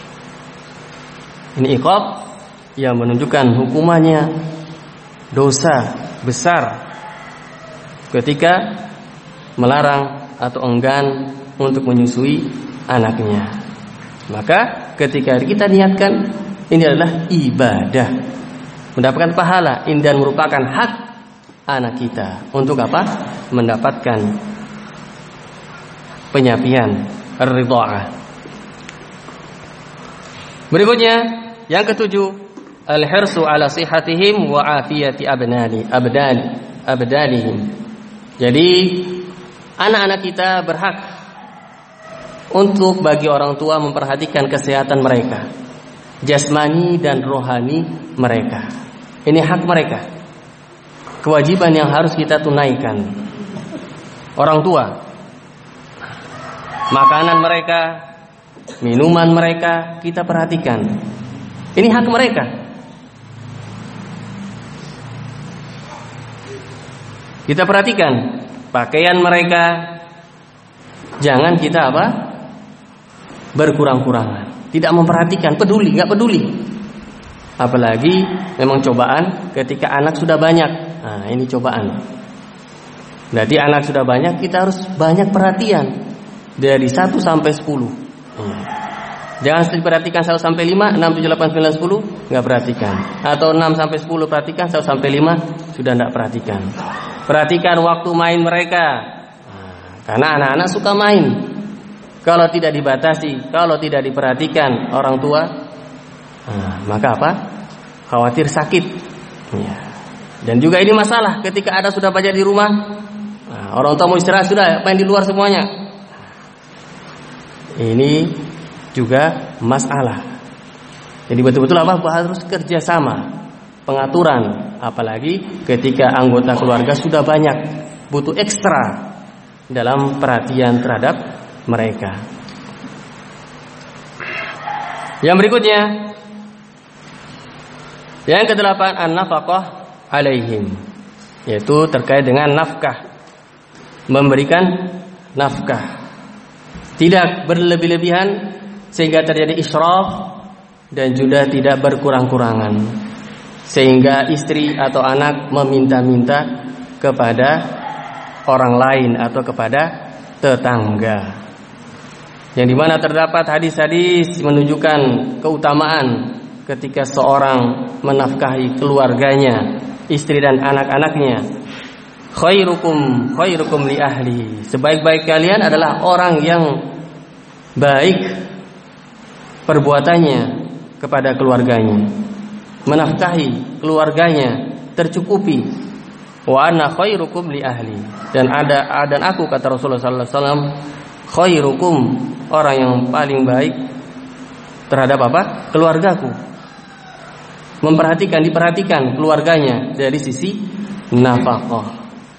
Ini iqab yang menunjukkan hukumannya dosa besar ketika melarang atau enggan untuk menyusui anaknya. Maka ketika kita niatkan ini adalah ibadah, mendapatkan pahala dan merupakan hak anak kita untuk apa? Mendapatkan penyapian ar-ridha'ah. Berikutnya yang ketujuh, al-hirsu ala sihatihim wa afiyati abnani abdali abdalihim. Jadi anak-anak kita berhak untuk bagi orang tua memperhatikan kesehatan mereka, jasmani dan rohani mereka. Ini hak mereka, kewajiban yang harus kita tunaikan. Orang tua, makanan mereka, minuman mereka kita perhatikan. Ini hak mereka. Kita perhatikan pakaian mereka. Jangan kita apa? Berkurang-kurangan. Tidak memperhatikan, peduli, nggak peduli. Apalagi memang cobaan ketika anak sudah banyak. Nah, ini cobaan. Berarti anak sudah banyak, kita harus banyak perhatian. Dari satu sampai sepuluh. Jangan diperhatikan satu sampai lima, enam, tujuh, delapan, sembilan, sepuluh, nggak perhatikan. Atau enam sampai sepuluh perhatikan, satu sampai lima sudah nggak perhatikan. Perhatikan waktu main mereka. Nah, karena anak-anak suka main. Kalau tidak dibatasi, kalau tidak diperhatikan orang tua, nah, maka apa? Khawatir sakit. Ya. Dan juga ini masalah ketika ada sudah banyak di rumah. Nah, orang tua mau istirahat sudah main di luar semuanya. Ini juga masalah. Jadi betul-betul apa? Harus kerjasama, pengaturan. Apalagi ketika anggota keluarga sudah banyak, butuh ekstra dalam perhatian terhadap mereka. Yang berikutnya, yang kedelapan, an-nafaqah alaihim, yaitu terkait dengan nafkah, memberikan nafkah, tidak berlebih-lebihan sehingga terjadi israf dan juga tidak berkurang-kurangan sehingga istri atau anak meminta-minta kepada orang lain atau kepada tetangga. Yang dimana terdapat hadis-hadis menunjukkan keutamaan ketika seorang menafkahi keluarganya, istri dan anak-anaknya. Khairukum khairukum li ahli. Sebaik-baik kalian adalah orang yang baik perbuatannya kepada keluarganya, menafkahi keluarganya, tercukupi. Wa ana khairukum li ahli. Dan ada dan aku, kata Rasulullah sallallahu alaihi wasallam, khairukum, orang yang paling baik terhadap apa? Keluargaku. Memperhatikan, diperhatikan keluarganya dari sisi nafkah.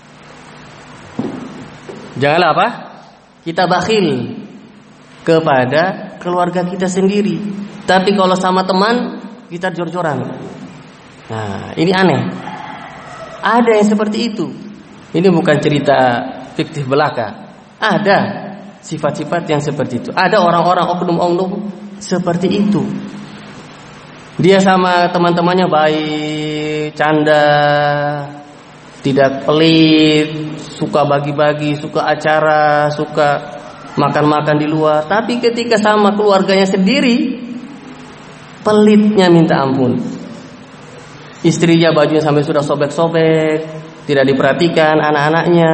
Janganlah apa? Kita bakhil kepada keluarga kita sendiri. Tapi kalau sama teman kita jor-joran. Nah, ini aneh. Ada yang seperti itu. Ini bukan cerita fiktif belaka. Ada sifat-sifat yang seperti itu. Ada orang-orang oknum-oknum seperti itu. Dia sama teman-temannya baik, canda, tidak pelit, suka bagi-bagi, suka acara, suka makan-makan di luar. Tapi ketika sama keluarganya sendiri, pelitnya minta ampun. Istrinya bajunya sampai sudah sobek-sobek, tidak diperhatikan anak-anaknya.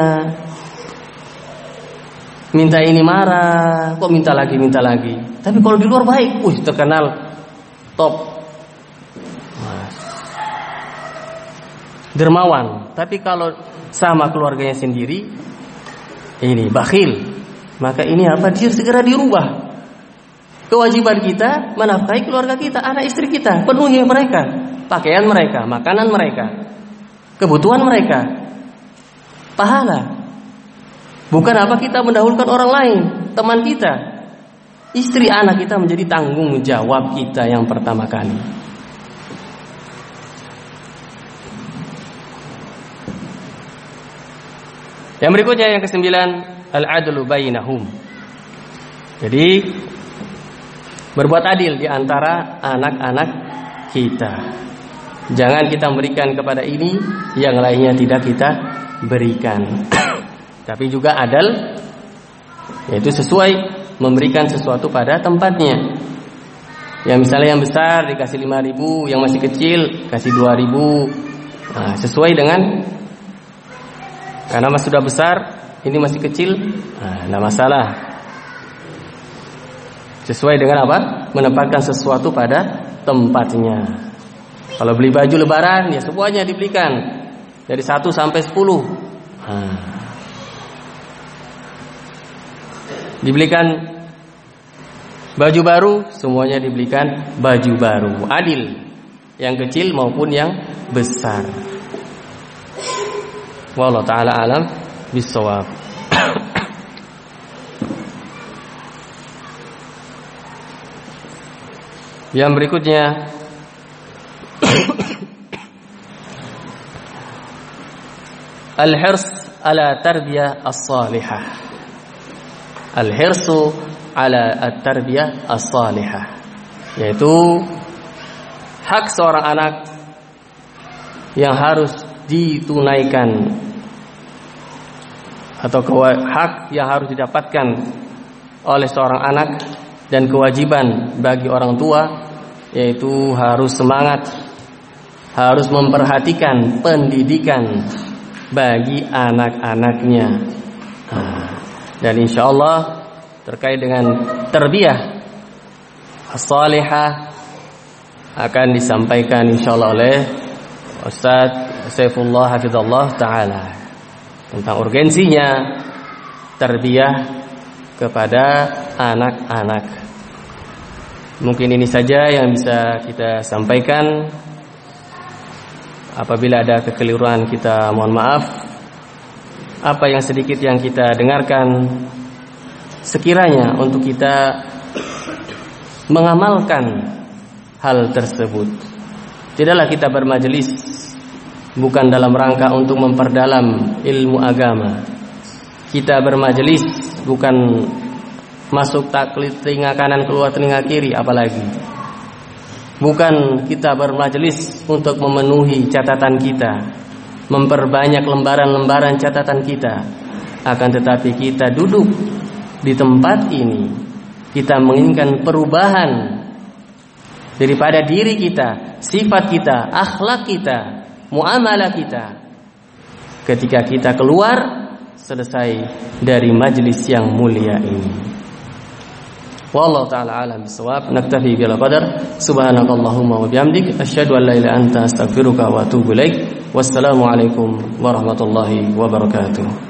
Minta ini marah, kok minta lagi, minta lagi. Tapi kalau di luar baik, wih terkenal top, dermawan. Tapi kalau sama keluarganya sendiri, ini bakhil. Maka ini apa? Dia segera dirubah. Kewajiban kita menafkahi keluarga kita, anak istri kita, penuhi mereka, pakaian mereka, makanan mereka, kebutuhan mereka, pahala. Bukan apa kita mendahulukan orang lain, teman kita, istri anak kita menjadi tanggung jawab kita yang pertama kali. Yang berikutnya yang kesembilan, al-adlu bainahum. Jadi berbuat adil di antara anak-anak kita. Jangan kita memberikan kepada ini, yang lainnya tidak kita berikan. Tapi juga adil, yaitu sesuai memberikan sesuatu pada tempatnya. Yang misalnya yang besar dikasih lima ribu, yang masih kecil kasih dua ribu. Nah, sesuai dengan, karena mas sudah besar, ini masih kecil, nah, tidak masalah. Sesuai dengan apa? Menempatkan sesuatu pada tempatnya. Kalau beli baju lebaran, ya semuanya dibelikan dari satu sampai sepuluh. Nah, dibelikan baju baru, semuanya dibelikan baju baru. Adil, yang kecil maupun yang besar. Wallahu ta'ala alam bissawab. Yang berikutnya al-hirs ala tarbiyah as-salihah. Al-hirsu ala at-tarbiyah as-salihah, yaitu hak seorang anak yang harus ditunaikan, atau hak yang harus didapatkan oleh seorang anak dan kewajiban bagi orang tua, yaitu harus semangat, harus memperhatikan pendidikan bagi anak-anaknya. Nah, dan insya Allah terkait dengan tarbiyah as-salihah akan disampaikan insya Allah oleh Ustaz Saifullah Hafizallah Ta'ala tentang urgensinya tarbiyah kepada anak-anak. Mungkin ini saja yang bisa kita sampaikan. Apabila ada kekeliruan kita mohon maaf. Apa yang sedikit yang kita dengarkan, sekiranya untuk kita mengamalkan hal tersebut. Tidaklah kita bermajelis bukan dalam rangka untuk memperdalam ilmu agama. Kita bermajelis bukan masuk taklid telinga kanan keluar telinga kiri, apalagi bukan kita bermajelis untuk memenuhi catatan kita, memperbanyak lembaran-lembaran catatan kita. Akan tetapi kita duduk di tempat ini, kita menginginkan perubahan daripada diri kita, sifat kita, akhlak kita, muamalah kita. Ketika kita keluar selesai dari majlis yang mulia ini. Wallahu ta'ala alam bisawab. Naktafi bil qadar. Subhanakallahumma wa bihamdik asyhadu an la ilaha illa anta astaghfiruka wa atubu ilaik. Wassalamu alaikum warahmatullahi wabarakatuh.